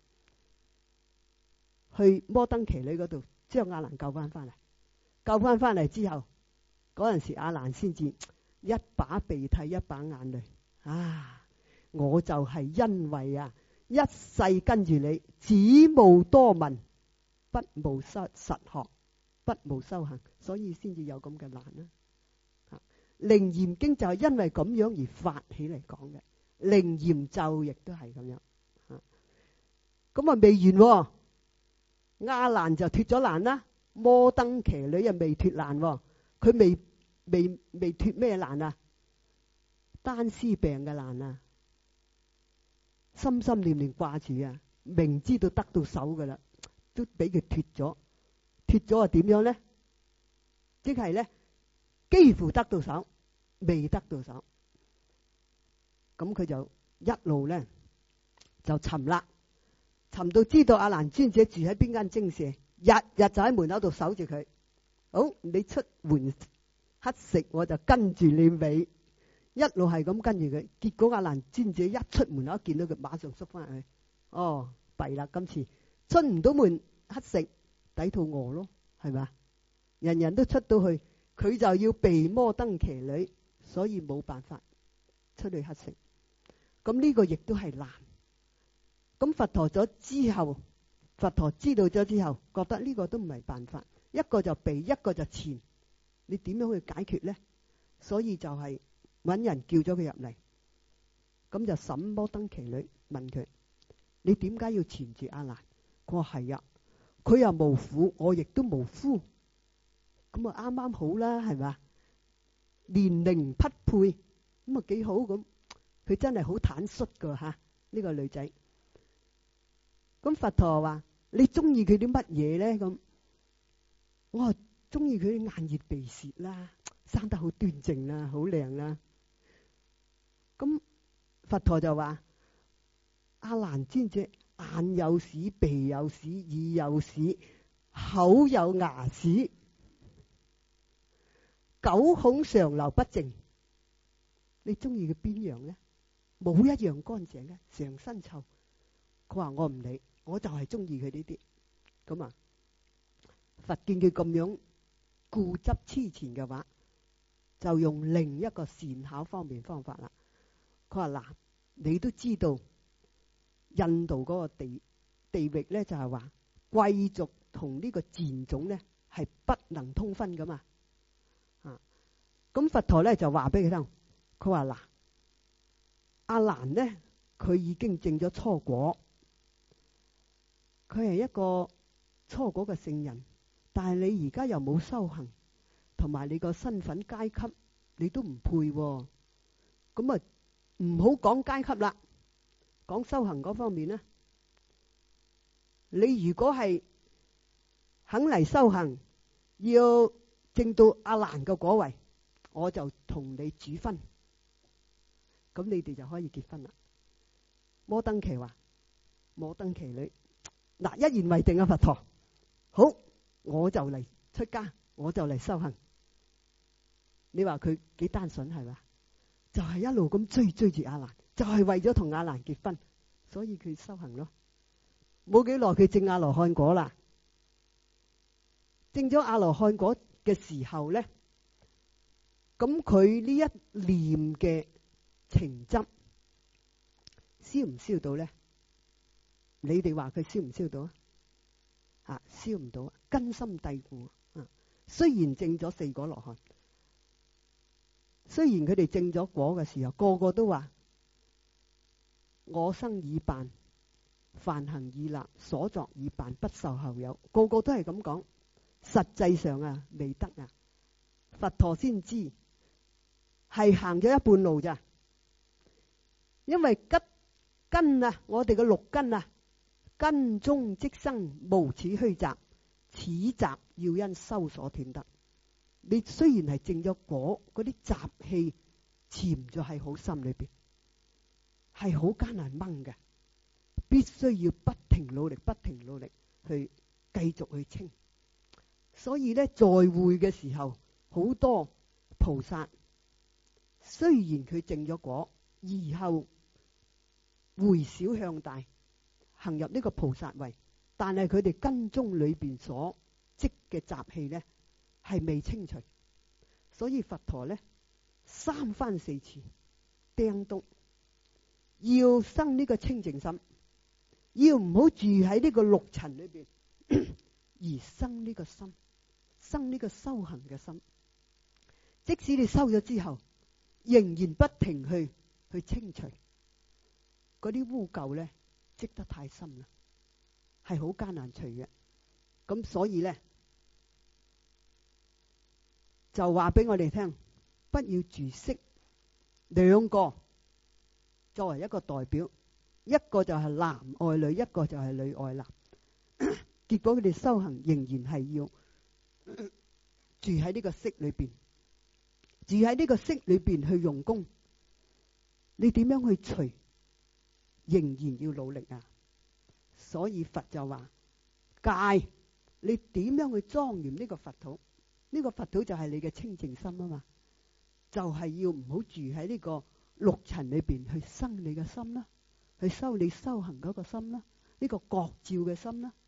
去摩登伽女嗰度將阿難救翻嚟，救翻嚟之後，嗰陣時阿難先至一把鼻涕一把眼淚啊！我就係因為啊，一世跟住你，只務多聞，不務實學，不務修行，所以先至有咁嘅難啦。靈驗經就係因為咁樣而發起嚟講嘅，靈驗咒亦都係咁樣。咁啊未完，阿難就脫咗難啦，摩登伽女又未脫難，佢未脫咩難啊？單思病嘅難啊！心心念念掛住啊，明知道得到手噶啦，都俾佢脫咗。脫咗係點樣咧？即係咧，幾乎得到手，未得到手。咁佢就一路咧就尋啦，尋到知道阿難尊者住喺邊間精舍，日日就喺門口度守住佢。好，你出門乞食，我就跟住你尾。一路係咁跟住佢，結果阿難尊者一出門口見到佢，馬上縮翻去。哦，弊啦！今次出唔到門乞食，抵肚餓咯，係咪？人人都出到去，佢就要避摩登伽女，所以冇辦法出去乞食。咁呢個亦都係難。咁佛陀咗之後，佛陀知道咗之後，覺得呢個都唔係辦法，一個就避，一個就纏，你點樣去解決咧？所以就係搵人叫咗佢入嚟，咁就審摩登伽女問佢：你點解要纏住阿難？佢話係啊，佢又無苦，我亦都無夫，咁啊啱啱好啦，係咪？年齡匹配，咁啊幾好咁。佢真係好坦率噶吓，呢個女仔。咁佛陀話：你中意佢啲乜嘢咧？咁我話中意佢啲眼熱鼻舌啦，生得好端正啦，好靚啦。咁佛陀就話：阿難尊者眼有屎，鼻有屎，耳有屎，口有牙屎，九孔常流不淨。你中意佢邊樣咧？冇一樣乾淨嘅，成身臭。佢話我唔理，我就係中意佢呢啲。咁啊，佛見佢咁樣固執痴纏嘅話，就用另一個善巧方法啦。佢話嗱，你都知道印度嗰個地域咧，就係話貴族同呢個賤種咧係不能通婚噶嘛。咁佛陀咧就話俾佢聽，佢話嗱，阿難咧佢已經證咗初果，佢係一個初果嘅聖人，但係你而家又冇修行，同埋你個身份階級你都唔配喎。咁啊唔好講階級啦，講修行嗰方面呢，你如果係肯嚟修行，要證到阿難嘅果位，我就同你主婚，咁你哋就可以結婚啦。摩登伽話：摩登伽女，嗱，一言為定啊！佛陀，好，我就嚟出家，我就嚟修行。你話佢幾單純係嘛？就係一路咁追住阿難，就係為咗同阿難結婚，所以佢修行咯。冇幾耐佢證阿羅漢果啦，證咗阿羅漢果嘅時候咧，咁佢呢一念嘅情執燒唔燒到咧？你哋話佢燒唔燒到啊？燒唔到，根深蒂固啊！雖然證咗四果羅漢，雖然佢哋證咗果嘅時候，個個都話我生已辦，梵行已立，所作已辦，不受後有，個個都係咁講。實際上啊，未得啊！佛陀先知係行咗一半路咋，因為根啊，我哋嘅六根啊，根中即生，無此虛雜，此雜要因修所斷得。你雖然係證咗果，嗰啲雜氣潛咗喺好心裏邊，係好艱難掹嘅，必須要不停努力，不停努力去繼續去清。所以咧，在會嘅時候，好多菩薩雖然佢證咗果，而後回小向大，行入呢個菩薩位，但係佢哋根中裏邊所積嘅雜氣咧，係未清除。所以佛陀咧三番四次叮囑，要生呢個清淨心，要唔好住喺呢個六塵裏邊，而生呢個心，生呢個修行嘅心。即使你修咗之後，仍然不停去清除嗰啲污垢咧，積得太深啦，係好艱難除嘅。咁所以咧，就話俾我哋聽，不要住色。兩個作為一個代表，一個就係男愛女，一個就係女愛男。結果佢哋修行仍然係要住喺呢個色裏邊，住喺呢個色裏邊去用功。你點樣去除？仍然要努力啊！所以佛就話戒，你點樣去莊嚴呢個佛土？呢個佛土就係你嘅清淨心啊嘛，就係要唔好住喺呢個六塵裏邊去生你嘅心啦，去修你修行嗰個心啦，呢個覺照嘅心啦。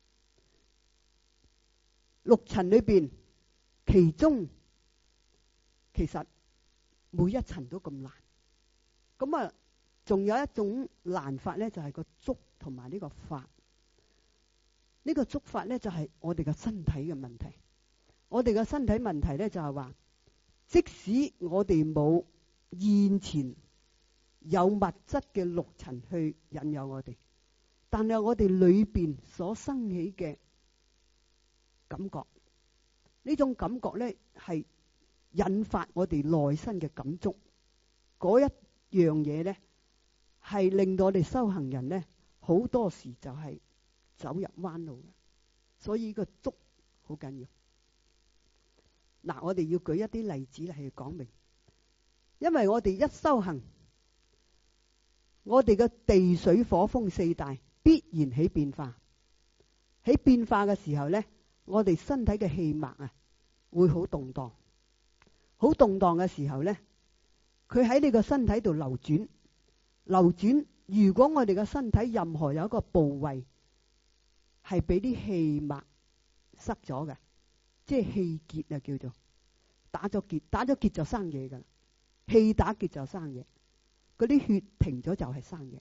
六塵裏邊，其中其實每一層都咁難。咁啊，仲有一種難法咧，就係個觸同埋呢個法。呢個觸法咧，就係我哋嘅身體嘅問題。我哋嘅身體問題咧，就係話，即使我哋冇現前有物質嘅六塵去引誘我哋，但係我哋裏邊所生起嘅感覺，呢種感覺咧係引發我哋內心嘅感觸。嗰一樣嘢咧，係令到我哋修行人咧，好多時就係走入彎路嘅。所以個觸好緊要。嗱，我哋要舉一啲例子嚟去講明，因為我哋一修行，我哋嘅地水火風四大必然起變化。喺變化嘅時候咧，我哋身體嘅氣脈啊，會好動盪。好動盪嘅時候咧，佢喺你個身體度流轉。流轉，如果我哋嘅身體任何有一個部位係俾啲氣脈塞咗嘅，即係氣結啊，叫做打咗結，打咗結就生嘢噶啦。氣打結就生嘢，嗰啲血停咗就係生嘢。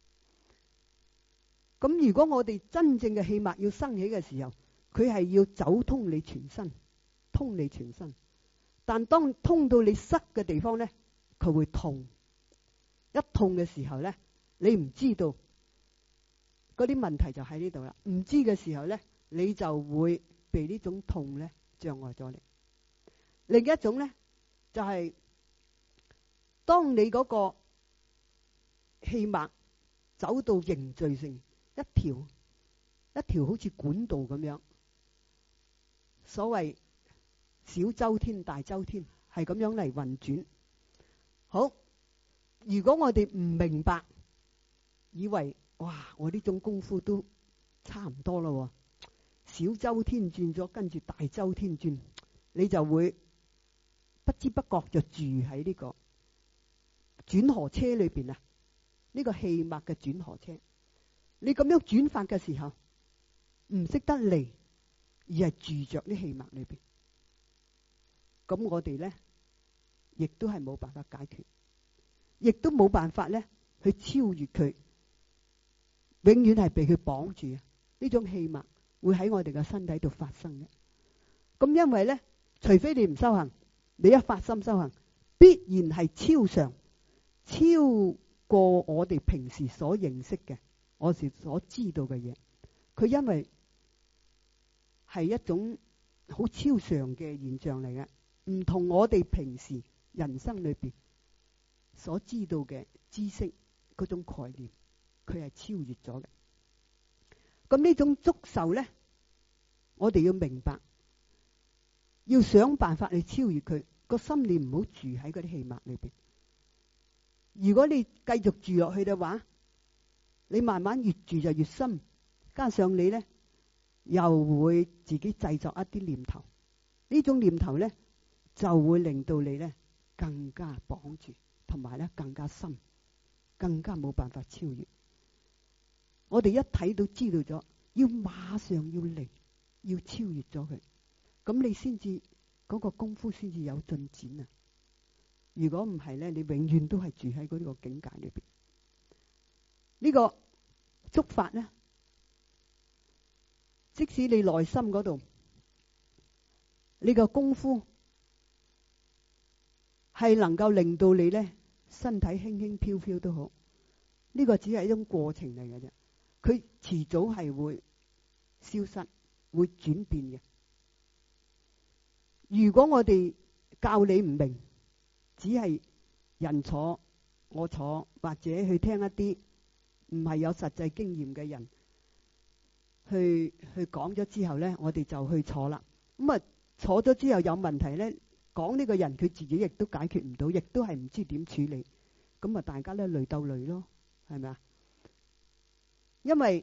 咁如果我哋真正嘅氣脈要生起嘅時候，佢係要走通你全身，通你全身。但當通到你塞嘅地方咧，佢會痛。一痛嘅時候咧，你唔知道嗰啲問題就喺呢度啦。唔知嘅時候咧， 你就會被呢種痛咧障礙咗你。另一種咧就係當你嗰個氣脈走到凝聚成一條好似管道咁樣，所謂小周天大周天，係咁樣嚟運轉。好，如果我哋唔明白，以為哇我呢種功夫都差唔多咯，小周天轉咗，跟住大周天轉，你就會不知不覺就住喺呢個轉河車裏邊啊！呢個氣脈嘅轉河車，你咁樣轉法嘅時候，唔識得離，而係住着啲氣脈裏邊，咁我哋咧亦都係冇辦法解決，亦都冇辦法咧去超越佢，永遠係被佢綁住啊！呢種氣脈會喺我哋嘅身體度發生嘅。咁因為咧，除非你唔修行，你一發心修行，必然係超常，超過我哋平時所認識嘅，我哋所知道嘅嘢。佢因為係一種好超常嘅現象嚟嘅，唔同我哋平時人生裏邊所知道嘅知識嗰種概念，佢係超越咗嘅。咁呢種觸受咧，我哋要明白，要想辦法去超越佢，個心念唔好住喺嗰啲氣脈裏邊。如果你繼續住落去嘅話，你慢慢越住就越深，加上你咧又會自己製作一啲念頭，呢種念頭咧就會令到你咧更加綁住，同埋咧更加深，更加冇辦法超越。我哋一睇到知道咗，要馬上要嚟，要超越咗佢，咁你先至嗰個功夫先至有進展啊！如果唔係咧，你永遠都係住喺嗰個境界裏邊。呢個觸法咧，即使你內心嗰度，你個功夫係能夠令到你咧身體輕輕飄飄都好，呢個只係一種過程嚟嘅啫。佢遲早係會消失，會轉變嘅。如果我哋教你唔明，只係人坐我坐，或者去聽一啲唔係有實際經驗嘅人去講咗之後咧，我哋就去坐啦。咁啊坐咗之後有問題咧，講呢個人佢自己亦都解決唔到，亦都係唔知點處理。咁啊大家咧累鬥累咯，係咪啊？因為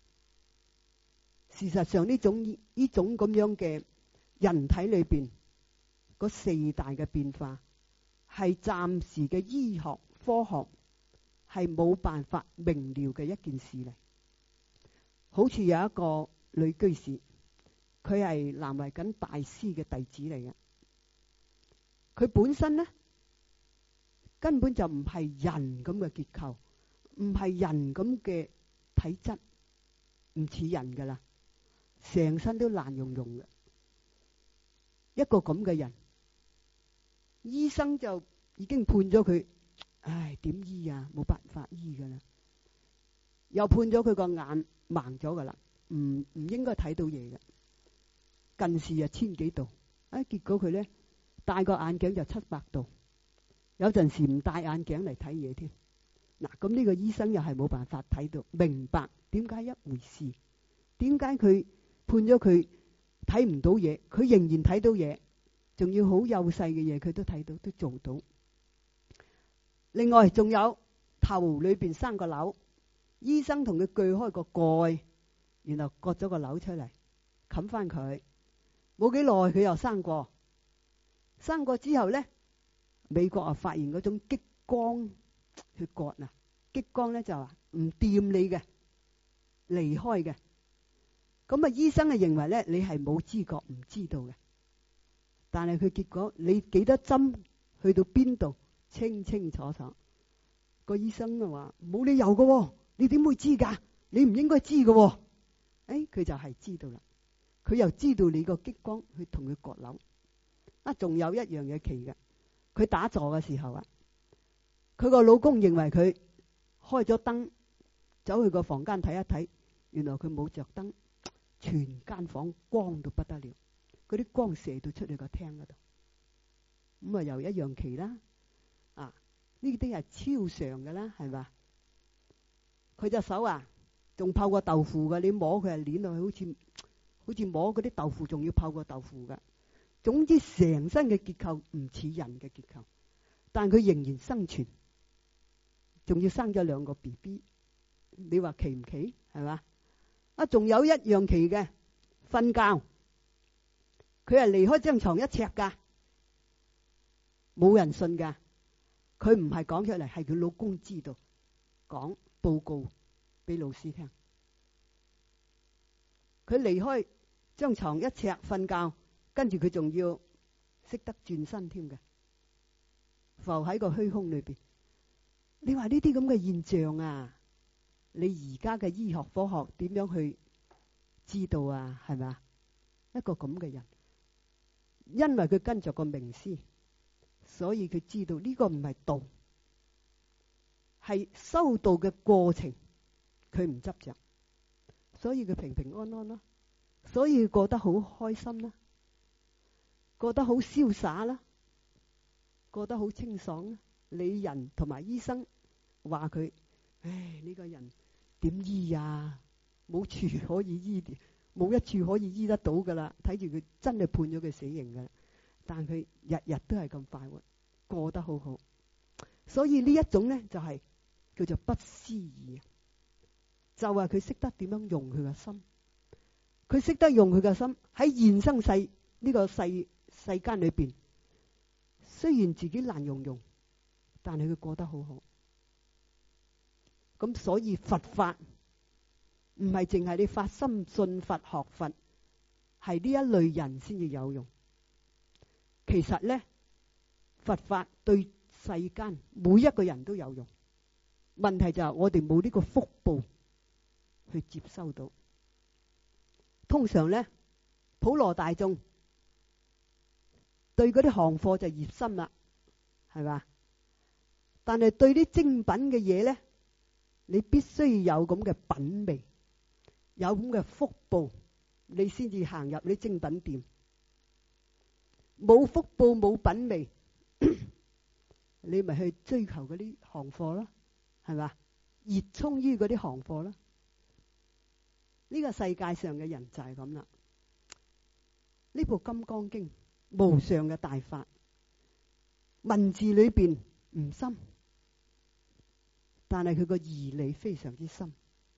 事實上呢種咁樣嘅人體裏邊嗰四大嘅變化，係暫時嘅醫學科學係冇辦法明了嘅一件事嚟。好似有一個女居士，佢係南懷瑾大師嘅弟子嚟嘅，佢本身呢根本就唔係人咁嘅結構，唔係人咁嘅體質，唔似人噶啦，成身都爛溶溶嘅，一個咁嘅人，醫生就已經判咗佢，唉，點醫啊？冇辦法醫噶啦，又判咗佢個眼盲咗噶啦，唔應該睇到嘢嘅，近視啊1000幾度，結果佢咧戴個眼鏡就700度，有陣時唔戴眼鏡嚟睇嘢添。嗱，咁呢個醫生又係冇辦法睇到明白點解一回事，點解佢判咗佢睇唔到嘢，佢仍然睇到嘢，仲要好幼細嘅嘢佢都睇到，都做到。另外仲有頭裏邊生個瘤，醫生同佢鋸開個蓋，然後割咗個瘤出嚟，冚翻佢，冇幾耐佢又生過。生過之後咧，美國啊發現嗰種激光去割啊，激光咧就話唔掂你嘅，離開嘅。咁啊醫生啊認為咧你係冇知覺唔知道嘅，但係佢結果你幾多針去到邊度清清楚楚。個醫生啊話冇理由嘅，你點會知噶？你唔應該知嘅。佢就係知道啦，佢又知道你個激光去同佢割瘤。仲有一樣嘢奇嘅，佢打坐嘅時候啊，佢個老公認為佢開咗燈，走去個房間睇一睇，原來佢冇着燈， 全間房光到不得了，嗰啲光射到出去個廳嗰度。咁啊又一樣奇啦，啊呢啲係超常㗎啦，係嘛？佢隻手啊仲泡過豆腐㗎，你摸佢係捏落去好似摸嗰啲豆腐，仲要泡過豆腐㗎。總之成身嘅結構唔似人嘅結構，但佢仍然生存，仲要生咗2個 BB。你話奇唔奇？係嘛？啊，仲有一樣奇嘅，瞓覺佢係離開張床1尺㗎，冇人信㗎。佢唔係講出嚟，係佢老公知道，講報告俾老師聽。佢離開張床1尺瞓覺，跟住佢仲要識得轉身添嘅，浮喺個虛空裏邊。你話呢啲咁嘅現象啊，你而家嘅醫學科學點樣去知道啊？係咪？一個咁嘅人，因為佢跟着個名師，所以佢知道呢個唔係道，係修道嘅過程，佢唔執着，所以佢平平安安啦，所以佢過得好開心啦，過得好瀟灑啦，過得好清爽啦。你人同埋醫生話佢，唉，呢個人點醫啊？冇處可以醫，冇一處可以醫得到噶啦。睇住佢真係判咗佢死刑噶啦，但佢日日都係咁快活，過得好好。所以呢一種呢，就係叫做不思議，就係佢識得點樣用佢嘅心，佢識得用佢嘅心喺現生世呢個世間裏邊，雖然自己難用，但係佢過得好好。咁所以佛法唔係淨係你發心信佛學佛，係呢一類人先至有用。其實呢，佛法對世間每一個人都有用，問題就係我哋冇呢個福報去接收到。通常呢，普羅大眾對嗰啲行貨就熱心啦，係嘛？但係對啲精品嘅嘢呢，你必須有咁嘅品味，有咁嘅福報，你先至行入啲精品店。冇福報冇品味，你咪去追求嗰啲行貨咯，係嘛？熱衷於嗰啲行貨咯。呢個世界上嘅人就係咁啦。呢部《金剛經》無上嘅大法，文字裏邊唔深，但係佢個義理非常之深。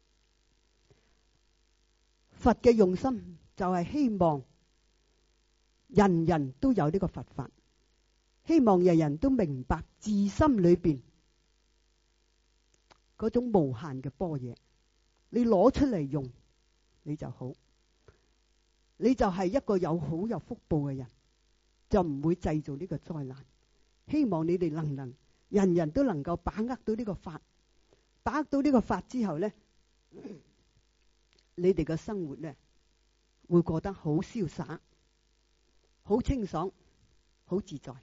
佛嘅用心就係希望人人都有呢個佛法，希望人人都明白自心裏邊嗰種無限嘅般若，你攞出嚟用你就好，你就係一個好有福報嘅人，就唔會製造呢個災難。希望你哋人人都能夠把握到呢個法，把握到呢個法之後呢，你哋嘅生活呢會過得好瀟灑、好清爽、好自在。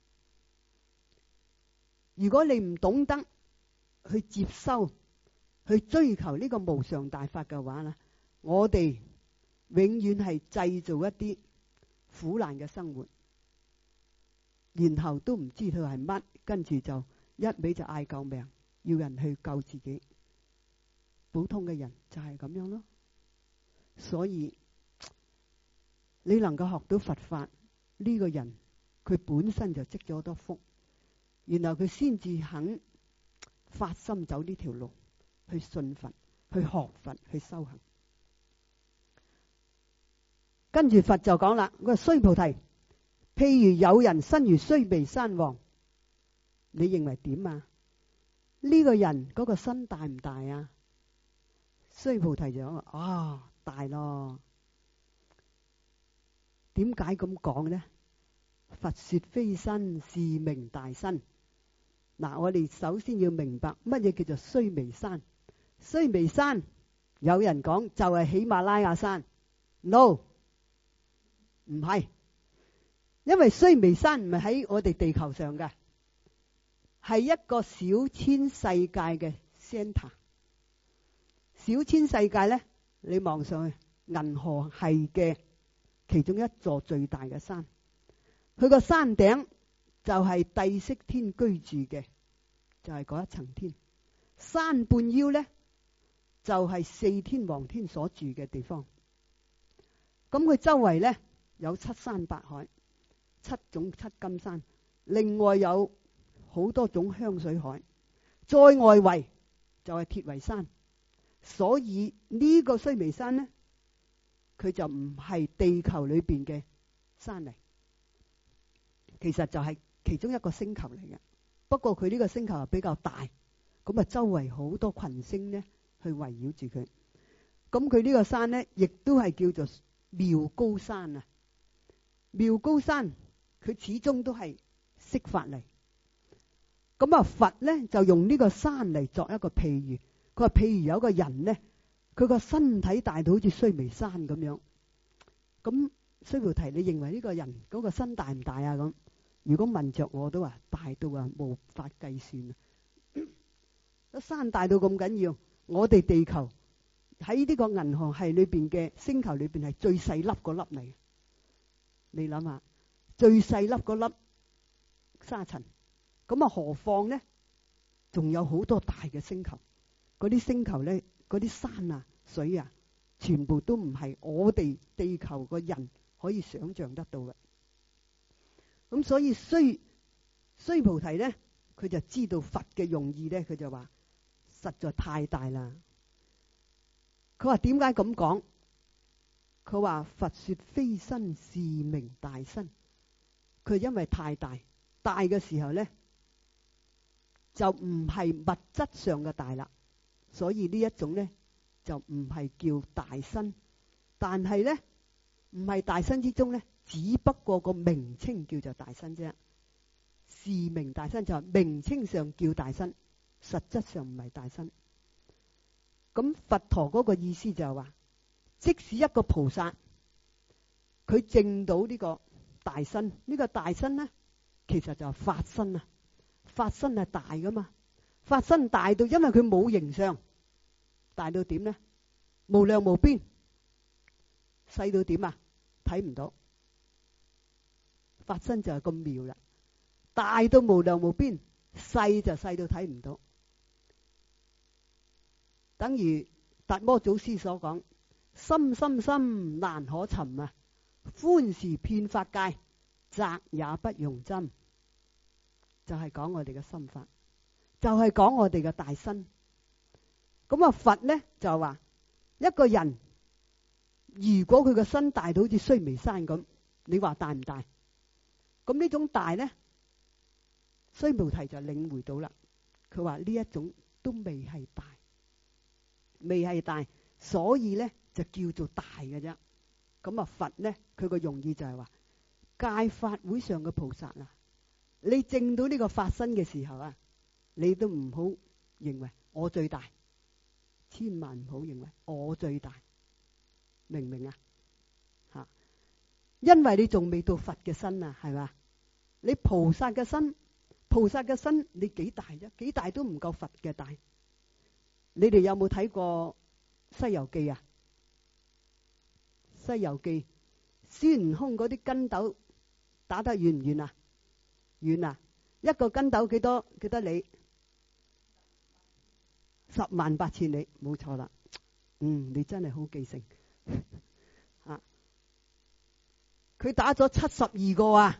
如果你唔懂得去接收、去追求呢個無上大法嘅話呢，我哋永遠係製造一啲苦難嘅生活，然後都唔知佢係乜，跟住就一味就嗌救命，要人去救自己。普通嘅人就係咁樣咯。所以你能夠學到佛法，呢個人佢本身就積咗好多福，然後佢先至肯發心走呢條路，去信佛、去學佛、去修行。跟住佛就講啦，佢話須菩提，譬如有人身如須彌山王，你認為點啊？呢個人嗰個身大唔大啊？須菩提就講啊，大咯。點解咁講呢？佛說非身，是名大身。嗱，我哋首先要明白乜嘢叫做須彌山。須彌山有人講就係喜馬拉雅山 ，no， 唔係，因為須彌山唔係喺我哋地球上嘅，係一個小千世界嘅 center。小千世界呢，你望上去銀河系嘅其中一座最大嘅山。佢個山頂就係帝釋天居住嘅，就係嗰一層天。山半腰呢，就係四天王天所住嘅地方。咁佢周圍呢，有七山八海，七種七金山，另外有好多種香水海。再外圍就係鐵圍山。所以呢個須彌山呢，佢就唔係地球裏邊嘅山嚟，其實就係其中一個星球嚟嘅。不過佢呢個星球係比較大，咁啊周圍好多群星呢去圍繞住佢。咁佢呢個山呢，亦都係叫做妙高山啊。妙高山佢始終都係釋法嚟。咁啊佛呢，就用呢個山嚟作一個譬喻。佢話譬如有個人呢，佢個身體大到好似須彌山咁樣。咁須菩提，你認為呢個人嗰個身大唔大啊？咁如果問着我都話大到啊無法計算啊！山大到咁緊要，我哋地球喺呢個銀河系裏邊嘅星球裏邊係最細粒嗰粒嚟。你諗下，最細粒嗰粒沙塵，咁啊何況呢？仲有好多大嘅星球。嗰啲星球呢，嗰啲山啊、水啊，全部都唔係我哋地球個人可以想象得到嘅。咁所以須菩提呢，佢就知道佛嘅用意呢，佢就話實在太大啦。佢話點解咁講？佢話佛說非身是名大身。佢因為太大，大嘅時候呢，就唔係物質上嘅大啦。所以呢一種呢，就唔係叫大身，但係呢，唔係大身之中呢，只不過個名稱叫做大身啫。是名大身就係名稱上叫大身，實質上唔係大身。咁佛陀嗰個意思就係話，即使一個菩薩佢證到呢個大身，呢個大身呢，其實就係法身啊。法身係大噶嘛，法身大到因為佢冇形相。大到點呢？無量無邊。細到點啊？睇唔到。法身就係咁妙啦，大到無量無邊，細就細到睇唔到。等於達摩祖師所講，深深深難可尋啊，寬時遍法界，窄也不容針。就係講我哋嘅心法，就係講我哋嘅大身。咁啊，佛呢就話一個人如果佢個身大到好似須彌山咁，你話大唔大？咁呢種大呢，須菩提就領會到啦。佢話呢一種都未係大，未係大，所以呢就叫做大嘅啫。咁啊，佛呢佢個用意就係話，戒法會上嘅菩薩啊，你證到呢個法身嘅時候啊，你都唔好認為我最大。千萬唔好認為我最大，明唔明啊？吓，因為你仲未到佛嘅身啊，係嘛？你菩薩嘅身，菩薩嘅身你幾大啫？幾大都唔夠佛嘅大。你哋有冇睇過《西遊記》啊？《西遊記》孫悟空嗰啲筋斗打得遠唔遠啊？遠啊！一個筋斗幾多里？108000里，冇錯啦。你真係好記性啊！佢打咗72個啊，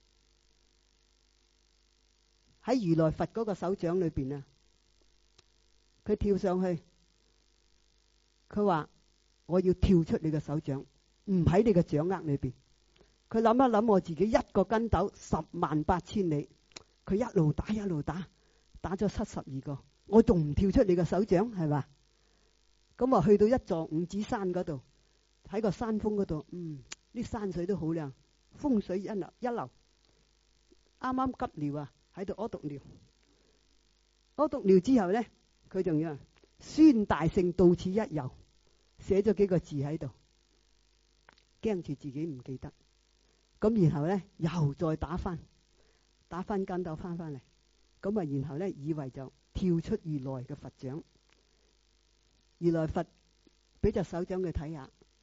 喺如來佛嗰個手掌裏邊啊，佢跳上去，佢話我要跳出你嘅手掌，唔喺你嘅掌握裏邊。佢諗一諗，我自己一個筋斗108000里，佢一路打一路打，打咗72個。我仲唔跳出你個手掌係嘛？咁啊去到一座五指山嗰度，喺個山峰嗰度，啲山水都好靚，風水一流。啱啱急尿啊，喺度屙毒尿。屙毒尿之後咧，佢仲要孫大聖到此一遊，寫咗幾個字喺度，驚住自己唔記得。咁然後咧又再打翻筋斗翻嚟。咁啊然後咧以為就跳出如來嘅佛掌，如來佛俾隻手掌佢睇下，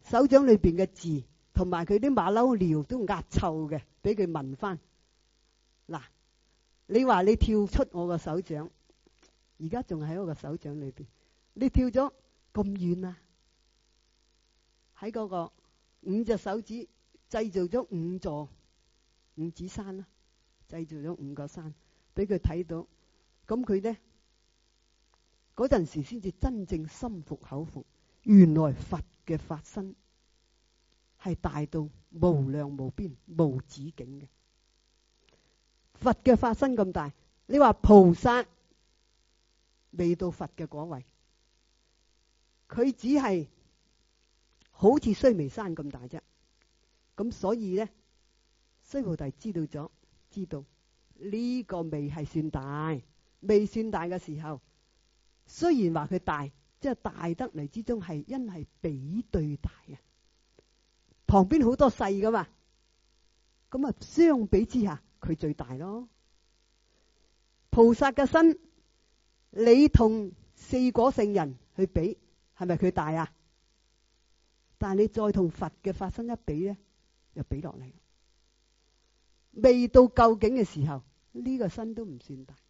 手掌裏邊嘅字同埋佢啲馬騮尿都壓臭嘅，俾佢聞翻。嗱，你話你跳出我個手掌，而家仲喺我個手掌裏邊，你跳咗咁遠啊？喺嗰個5隻手指製造咗5座五指山啦，製造咗5個山俾佢睇到，咁佢呢嗰陣時先至真正心服口服，原來佛嘅法身係大到無量無邊無止境嘅。佛嘅法身咁大，你話菩薩未到佛嘅果位，佢只係好似須彌山咁大啫。咁所以呢，須菩提知道咗，知道呢個未係算大，未算大嘅時候，雖然話佢大，即係大得嚟之中係因係比對大啊。旁邊好多細噶嘛，咁啊相比之下佢最大咯。菩薩嘅身，你同4果聖人去比，係咪佢大啊？但係你再同佛嘅法身一比呢，又比落嚟，未到究竟嘅時候，呢個身都唔算大，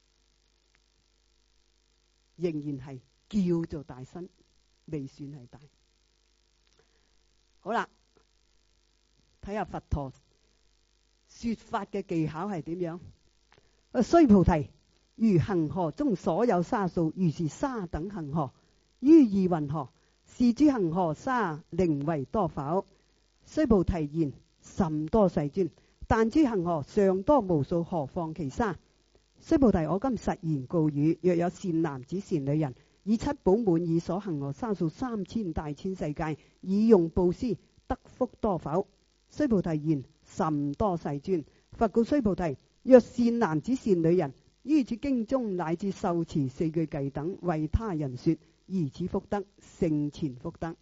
仍然係叫做大身，未算係大。好啦，睇下佛陀說法嘅技巧係點樣。須菩提，如恆河中所有沙數，如是沙等恆河，於意云何？是諸恆河沙寧為多否？須菩提言：甚多世尊。但諸恆河尚多無數，何況其沙？須菩提，我今實言告汝：若有善男子善女人，以七寶滿意所恆河沙數3000大千世界，以用布施，得福多否？須菩提言：甚多世尊。佛告須菩提：若善男子善女人，於此經中乃至受持4句偈等，為他人說，而此福德勝前福德。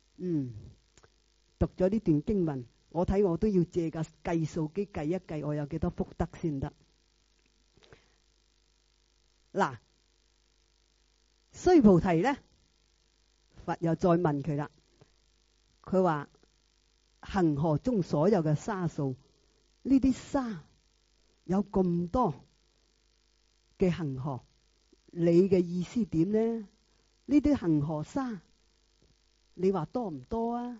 讀咗呢段經文，我睇我都要借個計數機計一計，我有幾多福德先得。嗱，須菩提呢，佛又再問佢啦。佢話恆河中所有嘅沙數，呢啲沙有咁多嘅恆河，你嘅意思點呢？呢啲恆河沙，你話多唔多啊？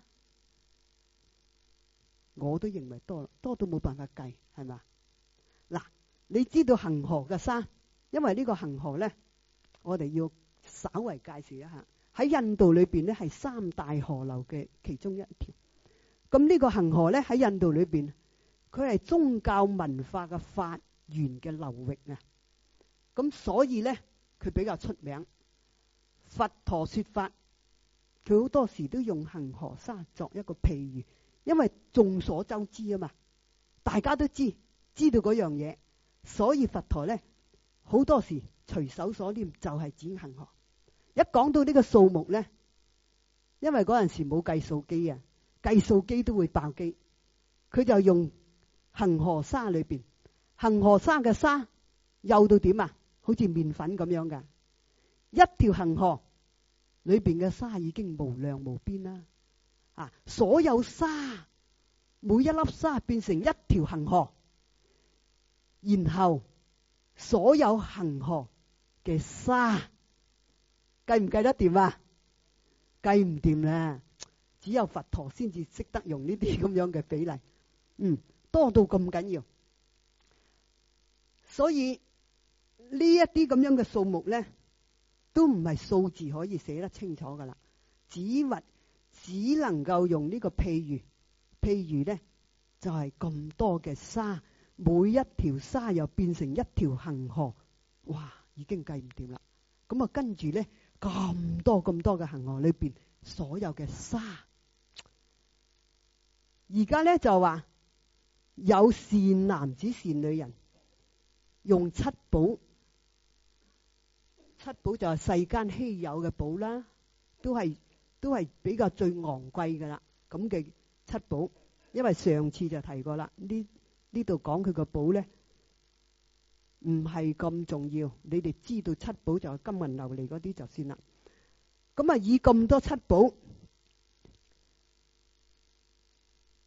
我都認為多，多到冇辦法計，係嘛？嗱，你知道恆河嘅沙，因為呢個恆河呢，我哋要稍為介紹一下。喺印度裏邊呢，係3大河流嘅其中一條。咁呢個恆河呢，喺印度裏邊，佢係宗教文化嘅發源嘅流域啊。咁所以呢，佢比較出名。佛陀說法，佢好多時都用恆河沙作一個譬喻，因為眾所周知啊嘛，大家都知道嗰樣嘢，所以佛陀呢，好多時隨手所念就係指恆河。一講到呢個數目呢，因為嗰陣時冇計數機啊，計數機都會爆機，佢就用恆河沙裏邊，恆河沙嘅沙幼到點啊？好似麵粉咁樣噶，一條恆河裏邊嘅沙已經無量無邊啦。啊，所有沙，每一粒沙變成一條恆河，然後所有恆河嘅沙計唔計得掂啊？計唔掂啦，只有佛陀先至識得用呢啲咁樣嘅比例，多到咁緊要。所以呢一啲咁樣嘅數目呢，都唔係數字可以寫得清楚噶啦，只能夠用呢個譬喻。譬如呢，就係咁多嘅沙，每一條沙又變成一條恆河，哇，已經計唔掂啦。咁啊，跟住呢，咁多嘅恆河裏邊，所有嘅沙，而家呢就話有善男子善女人，用七寶。七寶就係世間稀有嘅寶啦，都係比較最昂貴噶啦。咁嘅七寶，因為上次就提過啦，呢度講佢個寶呢，唔係咁重要。你哋知道七寶就係金銀琉璃嗰啲就算啦。咁啊，以咁多七寶，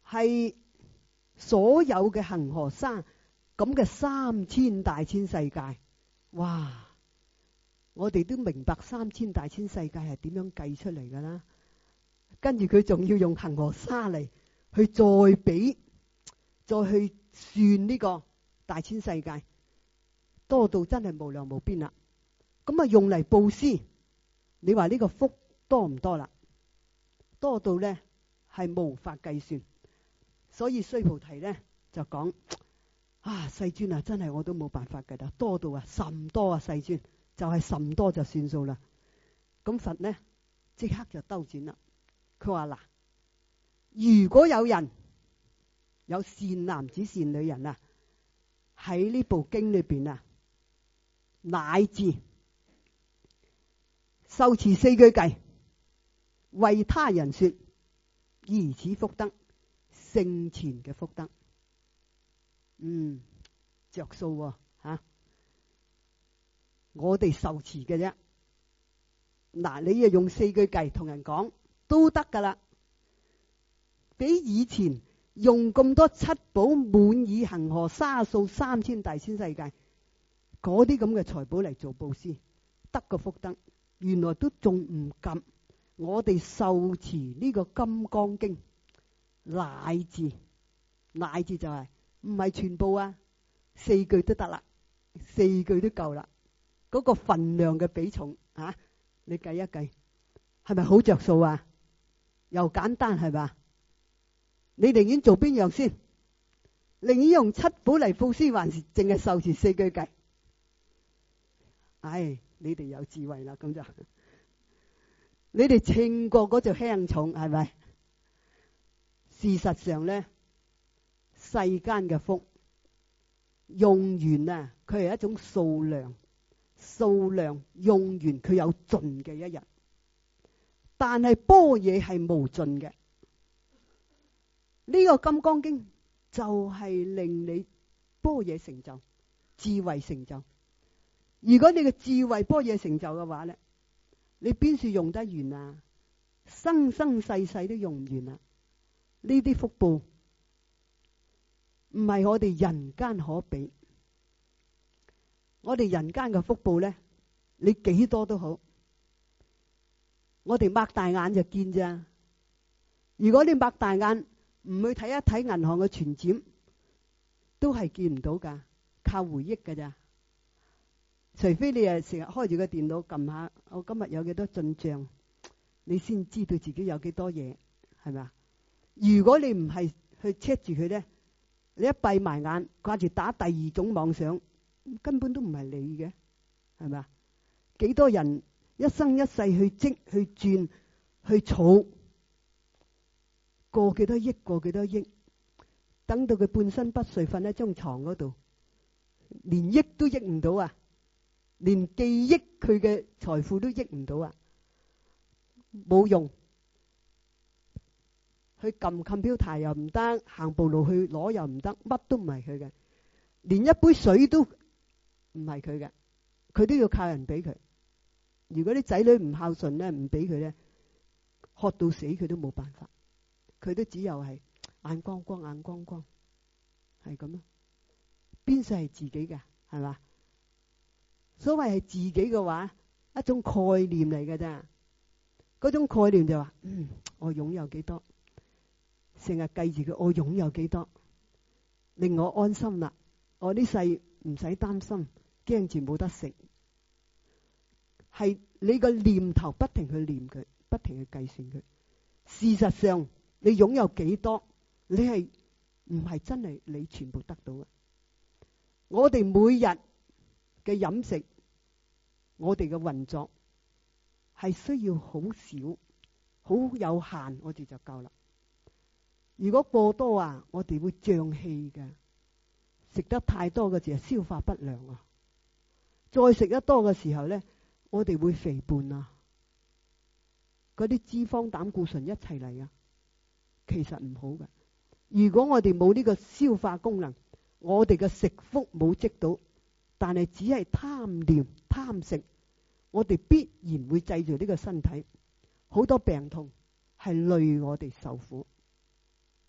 係所有嘅恒河沙咁嘅3000大千世界。哇！我哋都明白3000大千世界係點樣計出嚟㗎啦。跟住佢仲要用恒河沙嚟去再去算呢個大千世界，多到真係無量無邊啦。咁啊用嚟布施，你話呢個福多唔多啦？多到呢係無法計算。所以須菩提呢就講啊，世尊啊，真係我都冇辦法㗎啦，多到啊甚多啊，世尊就係甚多就算數啦。咁佛呢即刻就兜轉啦。佢話嗱，如果有人有善男子善女人啊，喺呢部經裏邊啊，乃至受持四句偈，為他人說，如此福德勝前嘅福德。着數喎吓，我哋受持嘅啫。嗱，你又用四句偈同人講都得噶啦，比以前用咁多七寶滿以恒河沙數3000大千世界嗰啲咁嘅財寶嚟做布施，得個福德，原來都仲唔及我哋受持呢個金剛經，乃至就係唔係全部啊，4句都得啦，4句都夠啦。嗰個份量嘅比重啊，你計一計，係咪好着數啊？又簡單係嘛？你寧願做邊樣先？寧願用七寶嚟布施，還是淨係受持4句偈？唉，你哋有智慧啦，咁就你哋稱過嗰就輕重係咪？事實上咧，世間嘅福用完啊，佢係一種數量用完佢有盡嘅一日，但係般若係無盡嘅。呢個金剛經就係令你般若成就，智慧成就。如果你嘅智慧般若成就嘅話咧，你邊處用得完啊？生生世世都用唔完啊！呢啲福報唔係我哋人間可比。我哋人間嘅福報咧，你幾多都好，我哋擘大眼就見咋。如果你擘大眼唔去睇一睇銀行嘅存摺，都係見唔到噶，靠回憶噶咋。除非你係成日開住個電腦撳下，我今日有幾多進賬，你先知道自己有幾多嘢，係咪啊？如果你唔係去 check 住佢咧，你一閉埋眼掛住打第二種妄想，根本都唔係你嘅，係咪啊？幾多人一生一世去積去轉去儲，過幾多億，等到佢半身不遂瞓喺張床嗰度，連益都益唔到啊！連記憶佢嘅財富都益唔到啊！冇用，去撳 computer 又唔得，行步路去攞又唔得，乜都唔係佢嘅，連一杯水都唔係佢嘅，佢都要靠人俾佢。如果啲仔女唔孝順咧，唔俾佢咧，渴到死佢都冇辦法，佢都只有係眼光光，係咁咯。邊世係自己嘅，係嘛？所謂係自己嘅話，一種概念嚟嘅咋。嗰種概念就話，我擁有幾多，成日計住佢，我擁有幾多，令我安心啦。我呢世唔使擔心，驚住冇得食。係你個念頭不停去念佢，不停去計算佢。事實上，你擁有幾多，你係唔係真係你全部得到嘅？我哋每日嘅飲食，我哋嘅運作係需要好少、好有限，我哋就夠啦。如果過多啊，我哋會脹氣嘅。食得太多嘅時候，消化不良啊。再食得多嘅時候咧，我哋會肥胖啊。嗰啲脂肪、膽固醇一齊嚟啊，其實唔好嘅。如果我哋冇呢個消化功能，我哋嘅食福冇積到，但係只係貪念貪食，我哋必然會製造呢個身體好多病痛，係累我哋受苦。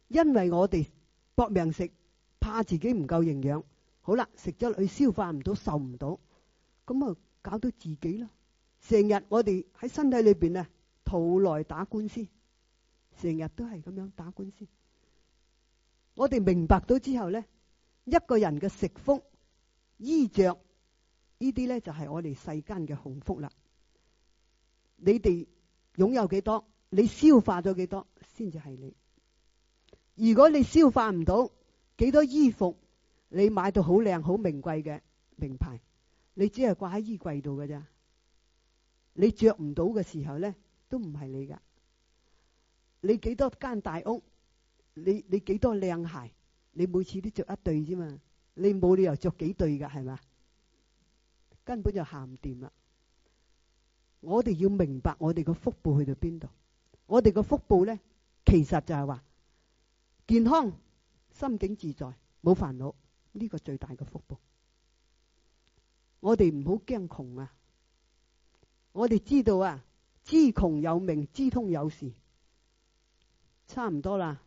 因為我哋搏命食，怕自己唔夠營養，好啦，食咗落去消化唔到，受唔到，咁啊搞到自己咯。成日我哋喺身體裏邊啊，肚內打官司，成日都係咁樣打官司。我哋明白到之後呢，一個人嘅食福、衣着呢啲呢，就係我哋世間嘅鴻福啦。你哋擁有幾多，你消化咗幾多先至係你。如果你消化唔到幾多衣服，你買到好靚好名貴嘅名牌，你只係掛喺衣櫃度㗎咋，你着唔到嘅時候呢，都唔係你噶。你幾多間大屋，你幾多靚鞋，你每次都着一對啫嘛，你冇理由着幾對噶，係嘛？根本就行唔掂啦。我哋要明白我哋個福報去到邊度。我哋個福報呢，其實就係話健康、心境自在、冇煩惱，呢個最大嘅福報。我哋唔好驚窮啊！我哋知道啊，知窮有命，知通有時，差唔多啦。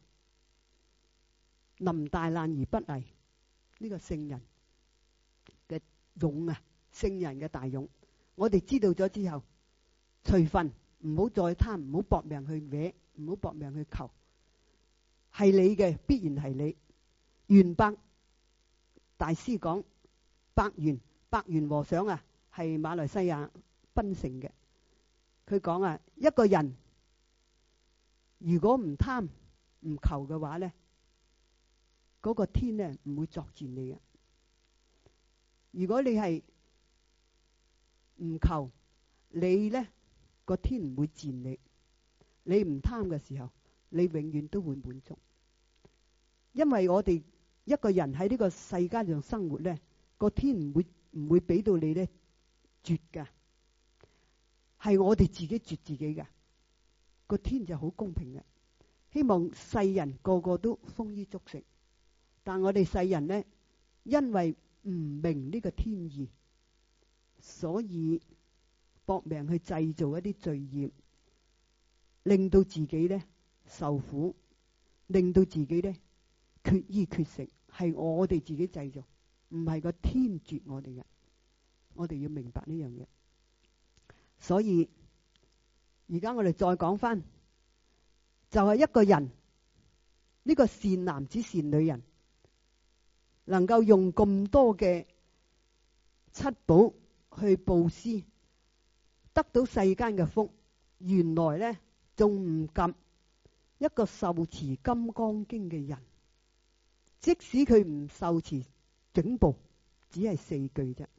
臨大難而不危，呢個聖人嘅勇啊，聖人嘅大勇。我哋知道咗之後，隨分，唔好再貪，唔好搏命去搲，唔好搏命去求。係你嘅，必然係你。玄白大師講，白猿和尚啊，係馬來西亞檳城嘅。佢講啊，一個人如果唔貪唔求嘅話呢，嗰個天呢唔會作踐你嘅。如果你係唔求，你呢個天唔會賤你。你唔貪嘅時候，你永遠都會滿足。因為我哋一個人喺呢個世界上生活呢，個天唔會俾到你呢絕噶，係我哋自己絕自己嘅。個天就好公平嘅，希望世人個個都豐衣足食。但我哋世人呢，因為唔明呢個天意，所以搏命去製造一啲罪業，令到自己呢受苦，令到自己呢缺衣缺食，係我哋自己製造，唔係個天絕我哋嘅。我哋要明白呢樣嘢。所以而家我哋再講翻，就係一個人，呢個善男子善女人，能夠用咁多嘅七寶去布施，得到世間嘅福，原來呢仲唔及一個受持金剛經嘅人，即使佢唔受持整部，只係4句啫，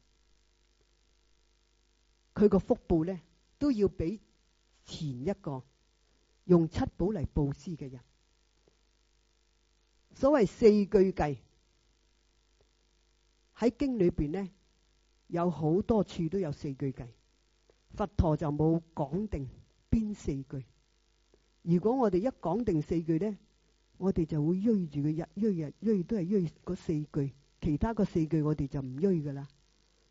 佢個福報呢都要比前一個用七寶嚟布施嘅人。所謂4句計，喺經裏邊呢，有好多處都有4句計，佛陀就冇講定邊4句。如果我哋一講定4句呢，我哋就會追住佢追都係追嗰4句，其他嗰4句我哋就唔追噶啦。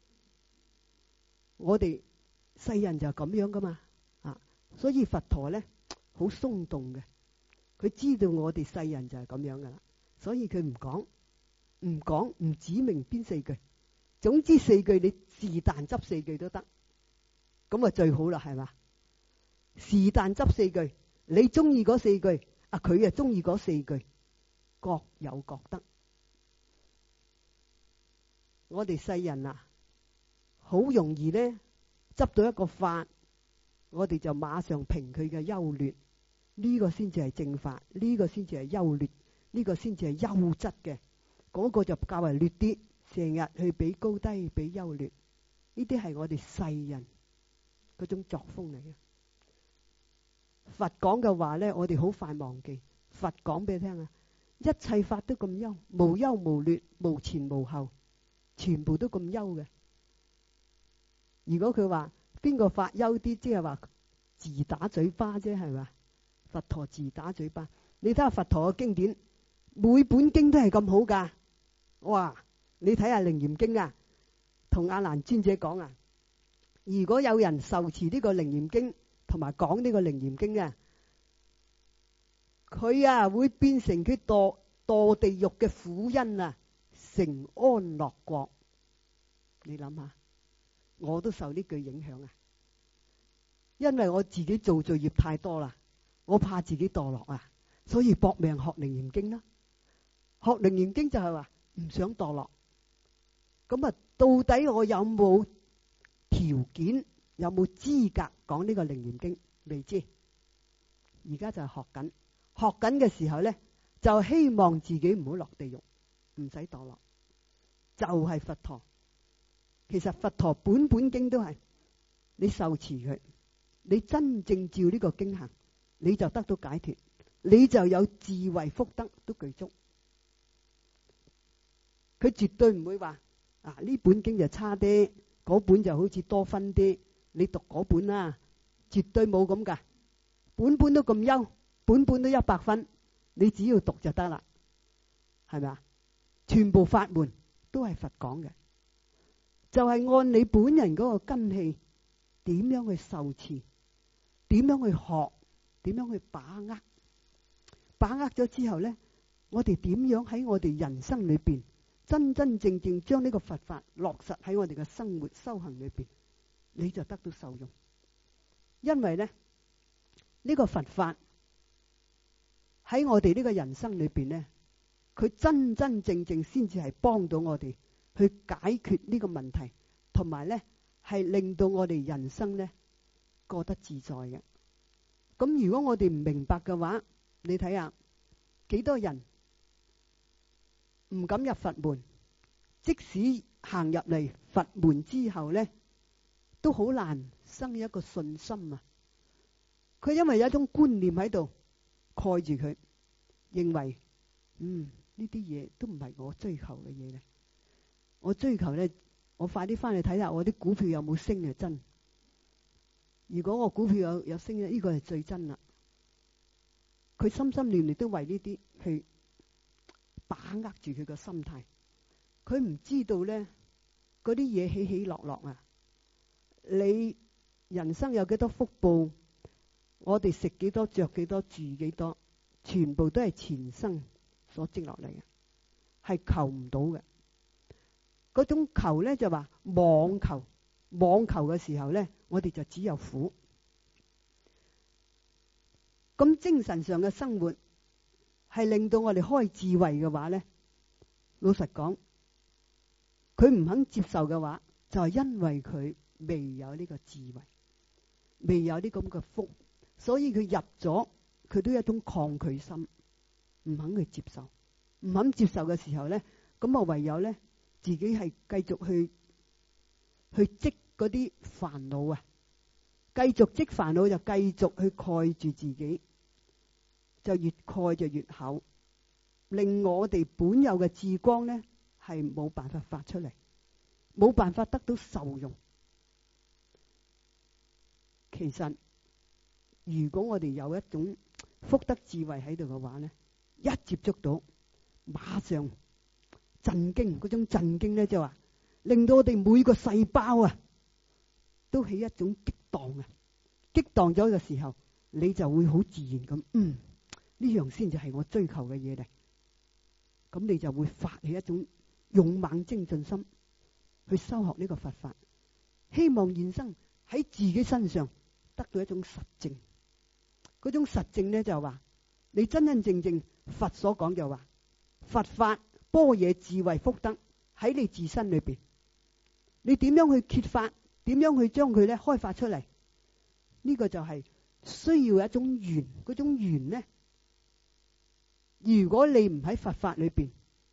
我哋世人就咁樣噶嘛，所以佛陀呢好鬆動嘅，佢知道我哋世人就係咁樣噶啦，所以佢唔講，唔指明邊4句，總之4句你是但執4句都得，咁啊最好啦，係嘛？是但執4句，你中意嗰4句，佢啊中意嗰4句，各有各得。我哋世人啊，好容易呢執到一個法，我哋就馬上評佢嘅優劣，呢個先至係正法，呢個先至係優劣，呢個先至係優質嘅，嗰個就較為劣啲，成日去比高低比優劣，呢啲係我哋世人嗰種作風嚟嘅。佛講嘅話呢，我哋好快忘記。佛講俾你聽啊，一切法都咁優，無優無劣，無前無後，全部都咁優嘅。如果佢話邊個法優啲，即係話自打嘴巴啫，係嘛？佛陀自打嘴巴。你睇下佛陀嘅經典，每本經都係咁好噶。哇！你睇下《楞嚴經》啊，同阿難尊者講啊，如果有人受持呢個《楞嚴經》同埋講呢個《楞嚴經》啊， 佢啊會變成佢墮地獄嘅苦因啊，成安樂國。你諗下，我都受呢句影響啊，因為我自己做罪業太多啦，我怕自己墮落啊，所以搏命學楞嚴經啦。學楞嚴經就係話唔想墮落。咁啊，到底我有冇條件，有冇資格講呢個楞嚴經？未知。而家就係學緊，學緊嘅時候呢，就希望自己唔好落地獄，唔使墮落，就係佛陀。其實佛陀本經都係你受持佢，你真正照呢個經行，你就得到解脫，你就有智慧福德都具足。佢絕對唔會話呢本經就差啲，嗰本就好似多分啲，你讀嗰本啦，絕對冇咁噶。本都咁優，本都100分，你只要讀就得啦，係咪啊？全部法門都係佛講嘅，就係按你本人嗰個根器，點樣去受持，點樣去學，點樣去把握。把握咗之後呢，我哋點樣喺我哋人生裏邊真真正正將呢個佛法落實喺我哋嘅生活修行裏邊，你就得到受用。因為呢，呢個佛法喺我哋呢個人生裏邊呢，佢真真正正先至係幫到我哋去解決呢個問題，同埋呢係令到我哋人生呢過得自在嘅。咁如果我哋唔明白嘅話，你睇下幾多人唔敢入佛門，即使行入嚟佛門之後呢，都好難生一個信心啊！佢因為有一種觀念喺度蓋住佢，認為呢啲嘢都唔係我追求嘅嘢咧。我追求呢，我快啲翻去睇下我啲股票有冇升係真。如果我股票有升咧，呢個係最真啦。佢心心念念都為呢啲去把握住佢個心態。佢唔知道呢嗰啲嘢起起落落啊！你人生有幾多福報？我哋食幾多、着幾多、住幾多，全部都係前生所積落嚟嘅，係求唔到嘅。嗰種求呢，就話妄求，妄求嘅時候呢，我哋就只有苦。咁精神上嘅生活係令到我哋開智慧嘅話呢，老實講，佢唔肯接受嘅話，就係因為佢未有呢個智慧，未有呢咁嘅福，所以佢入咗，佢都有一種抗拒心，唔肯去接受。唔肯接受嘅時候呢，咁啊唯有呢，自己係繼續去積嗰啲煩惱啊，繼續積煩惱就繼續去蓋住自己，就越蓋就越厚，令我哋本有嘅智光呢係冇辦法發出嚟，冇辦法得到受用。其實如果我哋有一種福德智慧喺度嘅話呢，一接觸到馬上震驚，嗰種震驚呢，就話令到我哋每個細胞啊都起一種激盪啊，激盪咗嘅時候，你就會好自然咁，呢樣先就係我追求嘅嘢嚟。咁你就會發起一種勇猛精進心，去修學呢個佛法，希望現生喺自己身上得到一種實證。嗰種實證呢，就話你真真正正佛所講就話佛法般若智慧福德喺你自身裏邊，你點樣去揭發，點樣去將佢咧開發出嚟？呢個就係需要一種緣。嗰種緣呢，如果你唔喺佛法裏邊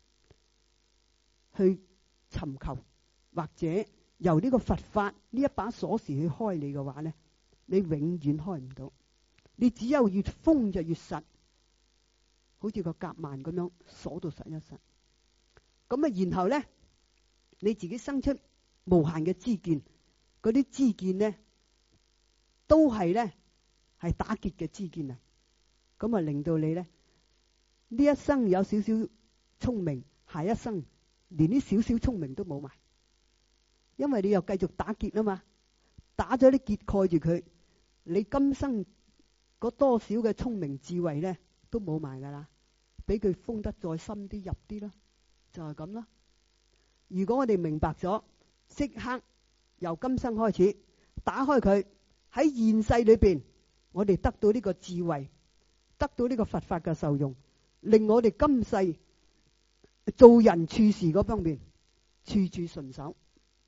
去尋求，或者由呢個佛法呢一把鎖匙去開你嘅話呢，你永遠開唔到。你只有越封就越實，好似個夾萬咁樣鎖到實一實。咁啊，然後呢，你自己生出無限嘅知見，嗰啲知見呢都係呢係打結嘅知見啊！咁啊，令到你呢一生有少少聰明，下一生連啲少少聰明都冇埋，因為你又繼續打結啊嘛，打咗啲結蓋住佢，你今生嗰多少嘅聰明智慧呢都冇埋噶啦，俾佢封得再深啲入啲咯，就係咁啦。如果我哋明白咗，即刻由今生開始打開佢，喺現世裏邊，我哋得到呢個智慧，得到呢個佛法嘅受用，令我哋今世做人處事嗰方面處處順手，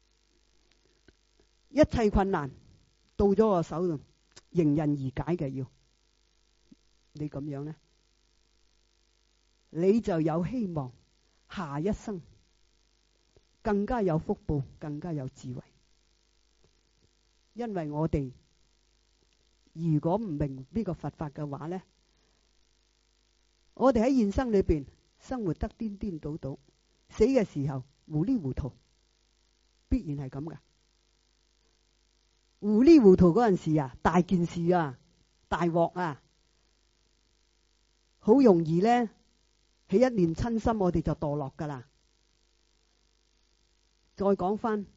一切困難到咗我手度，迎刃而解嘅。要你咁樣呢，你就有希望下一生更加有福報，更加有智慧。因為我哋如果唔明呢個佛法嘅話呢，我哋喺現生裏邊生活得顛顛倒倒，死嘅時候糊裡糊塗，必然係咁噶。糊裡糊塗嗰陣時啊，大件事啊，大鑊啊，好容易呢，起一念親心，我哋就墮落噶啦。再講翻，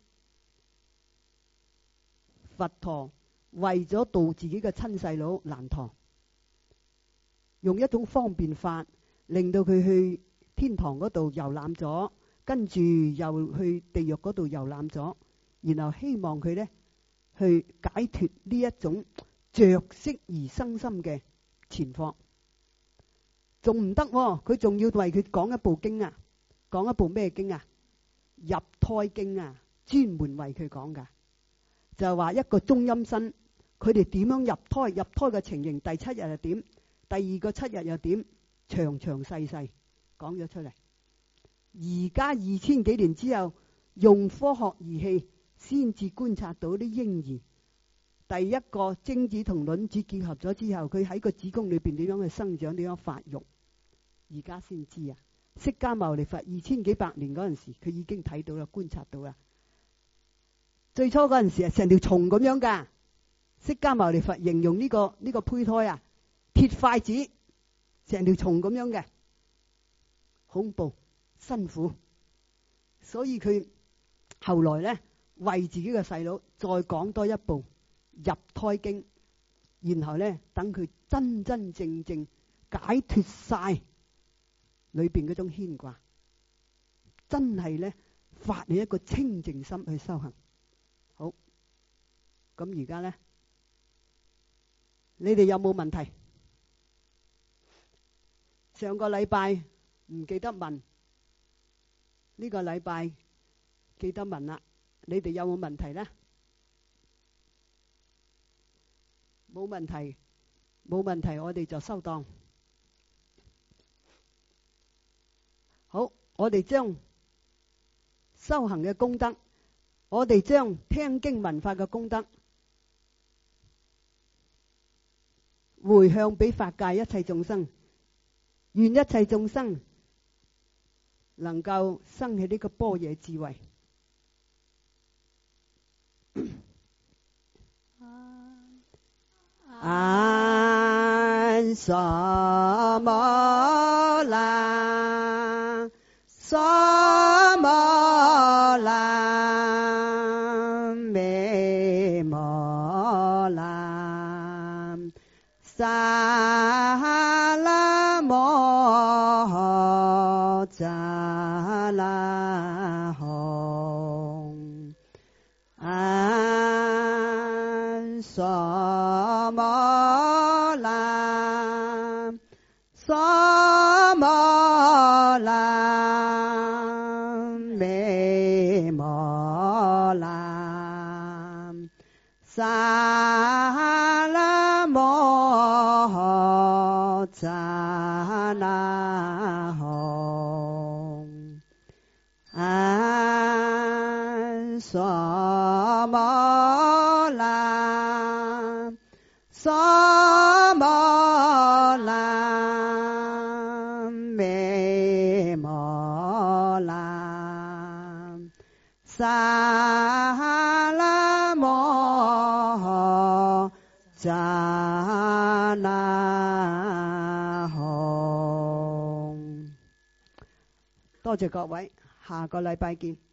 佛陀為咗度自己嘅親細佬難陀，用一種方便法，令到佢去天堂嗰度遊覽咗，跟住又去地獄嗰度遊覽咗，然後希望佢呢去解脫呢一種着色而生心嘅前況。仲唔得喎，佢仲要為佢講一部經啊，講一部咩經啊？入胎經啊，專門為佢講噶，就係話一個中陰身，佢哋點樣入胎，入胎嘅情形，第7日又點，第2個7日又點，詳詳細細講咗出嚟。而家2000幾年之後，用科學儀器先至觀察到啲嬰兒，第一個精子同卵子結合咗之後，佢喺個子宮裏邊點樣去生長，點樣發育，而家先知啊！釋迦牟尼佛2000幾百年嗰陣時，佢已經睇到啦，觀察到啦。最初嗰陣時係成條蟲咁樣噶，釋迦牟尼佛形容呢個胚胎啊，鐵筷子，成條蟲咁樣嘅，恐怖辛苦。所以佢後來呢，為自己嘅細佬再講多一部入胎經，然後呢，等佢真真正正解脫晒裏邊嗰種牽掛，真係呢，發你一個清淨心去修行。好，咁而家呢，你哋有冇問題？上個禮拜唔記得問，呢個禮拜記得問啦。你哋有冇問題呢？冇問題，冇問題，我哋就收檔。好，我哋將修行嘅功德，我哋將聽經聞法嘅功德回向俾法界一切眾生，願一切眾生能夠生起呢個般若智慧。安薩摩拉，薩摩拉，美摩拉，薩拉摩扎拉吽，安薩摩拉，薩摩拉，美摩拉，薩拉摩扎拉吽，安薩摩拉，薩摩拉，美摩拉，薩拉摩扎拉吽。多謝各位，下個禮拜見。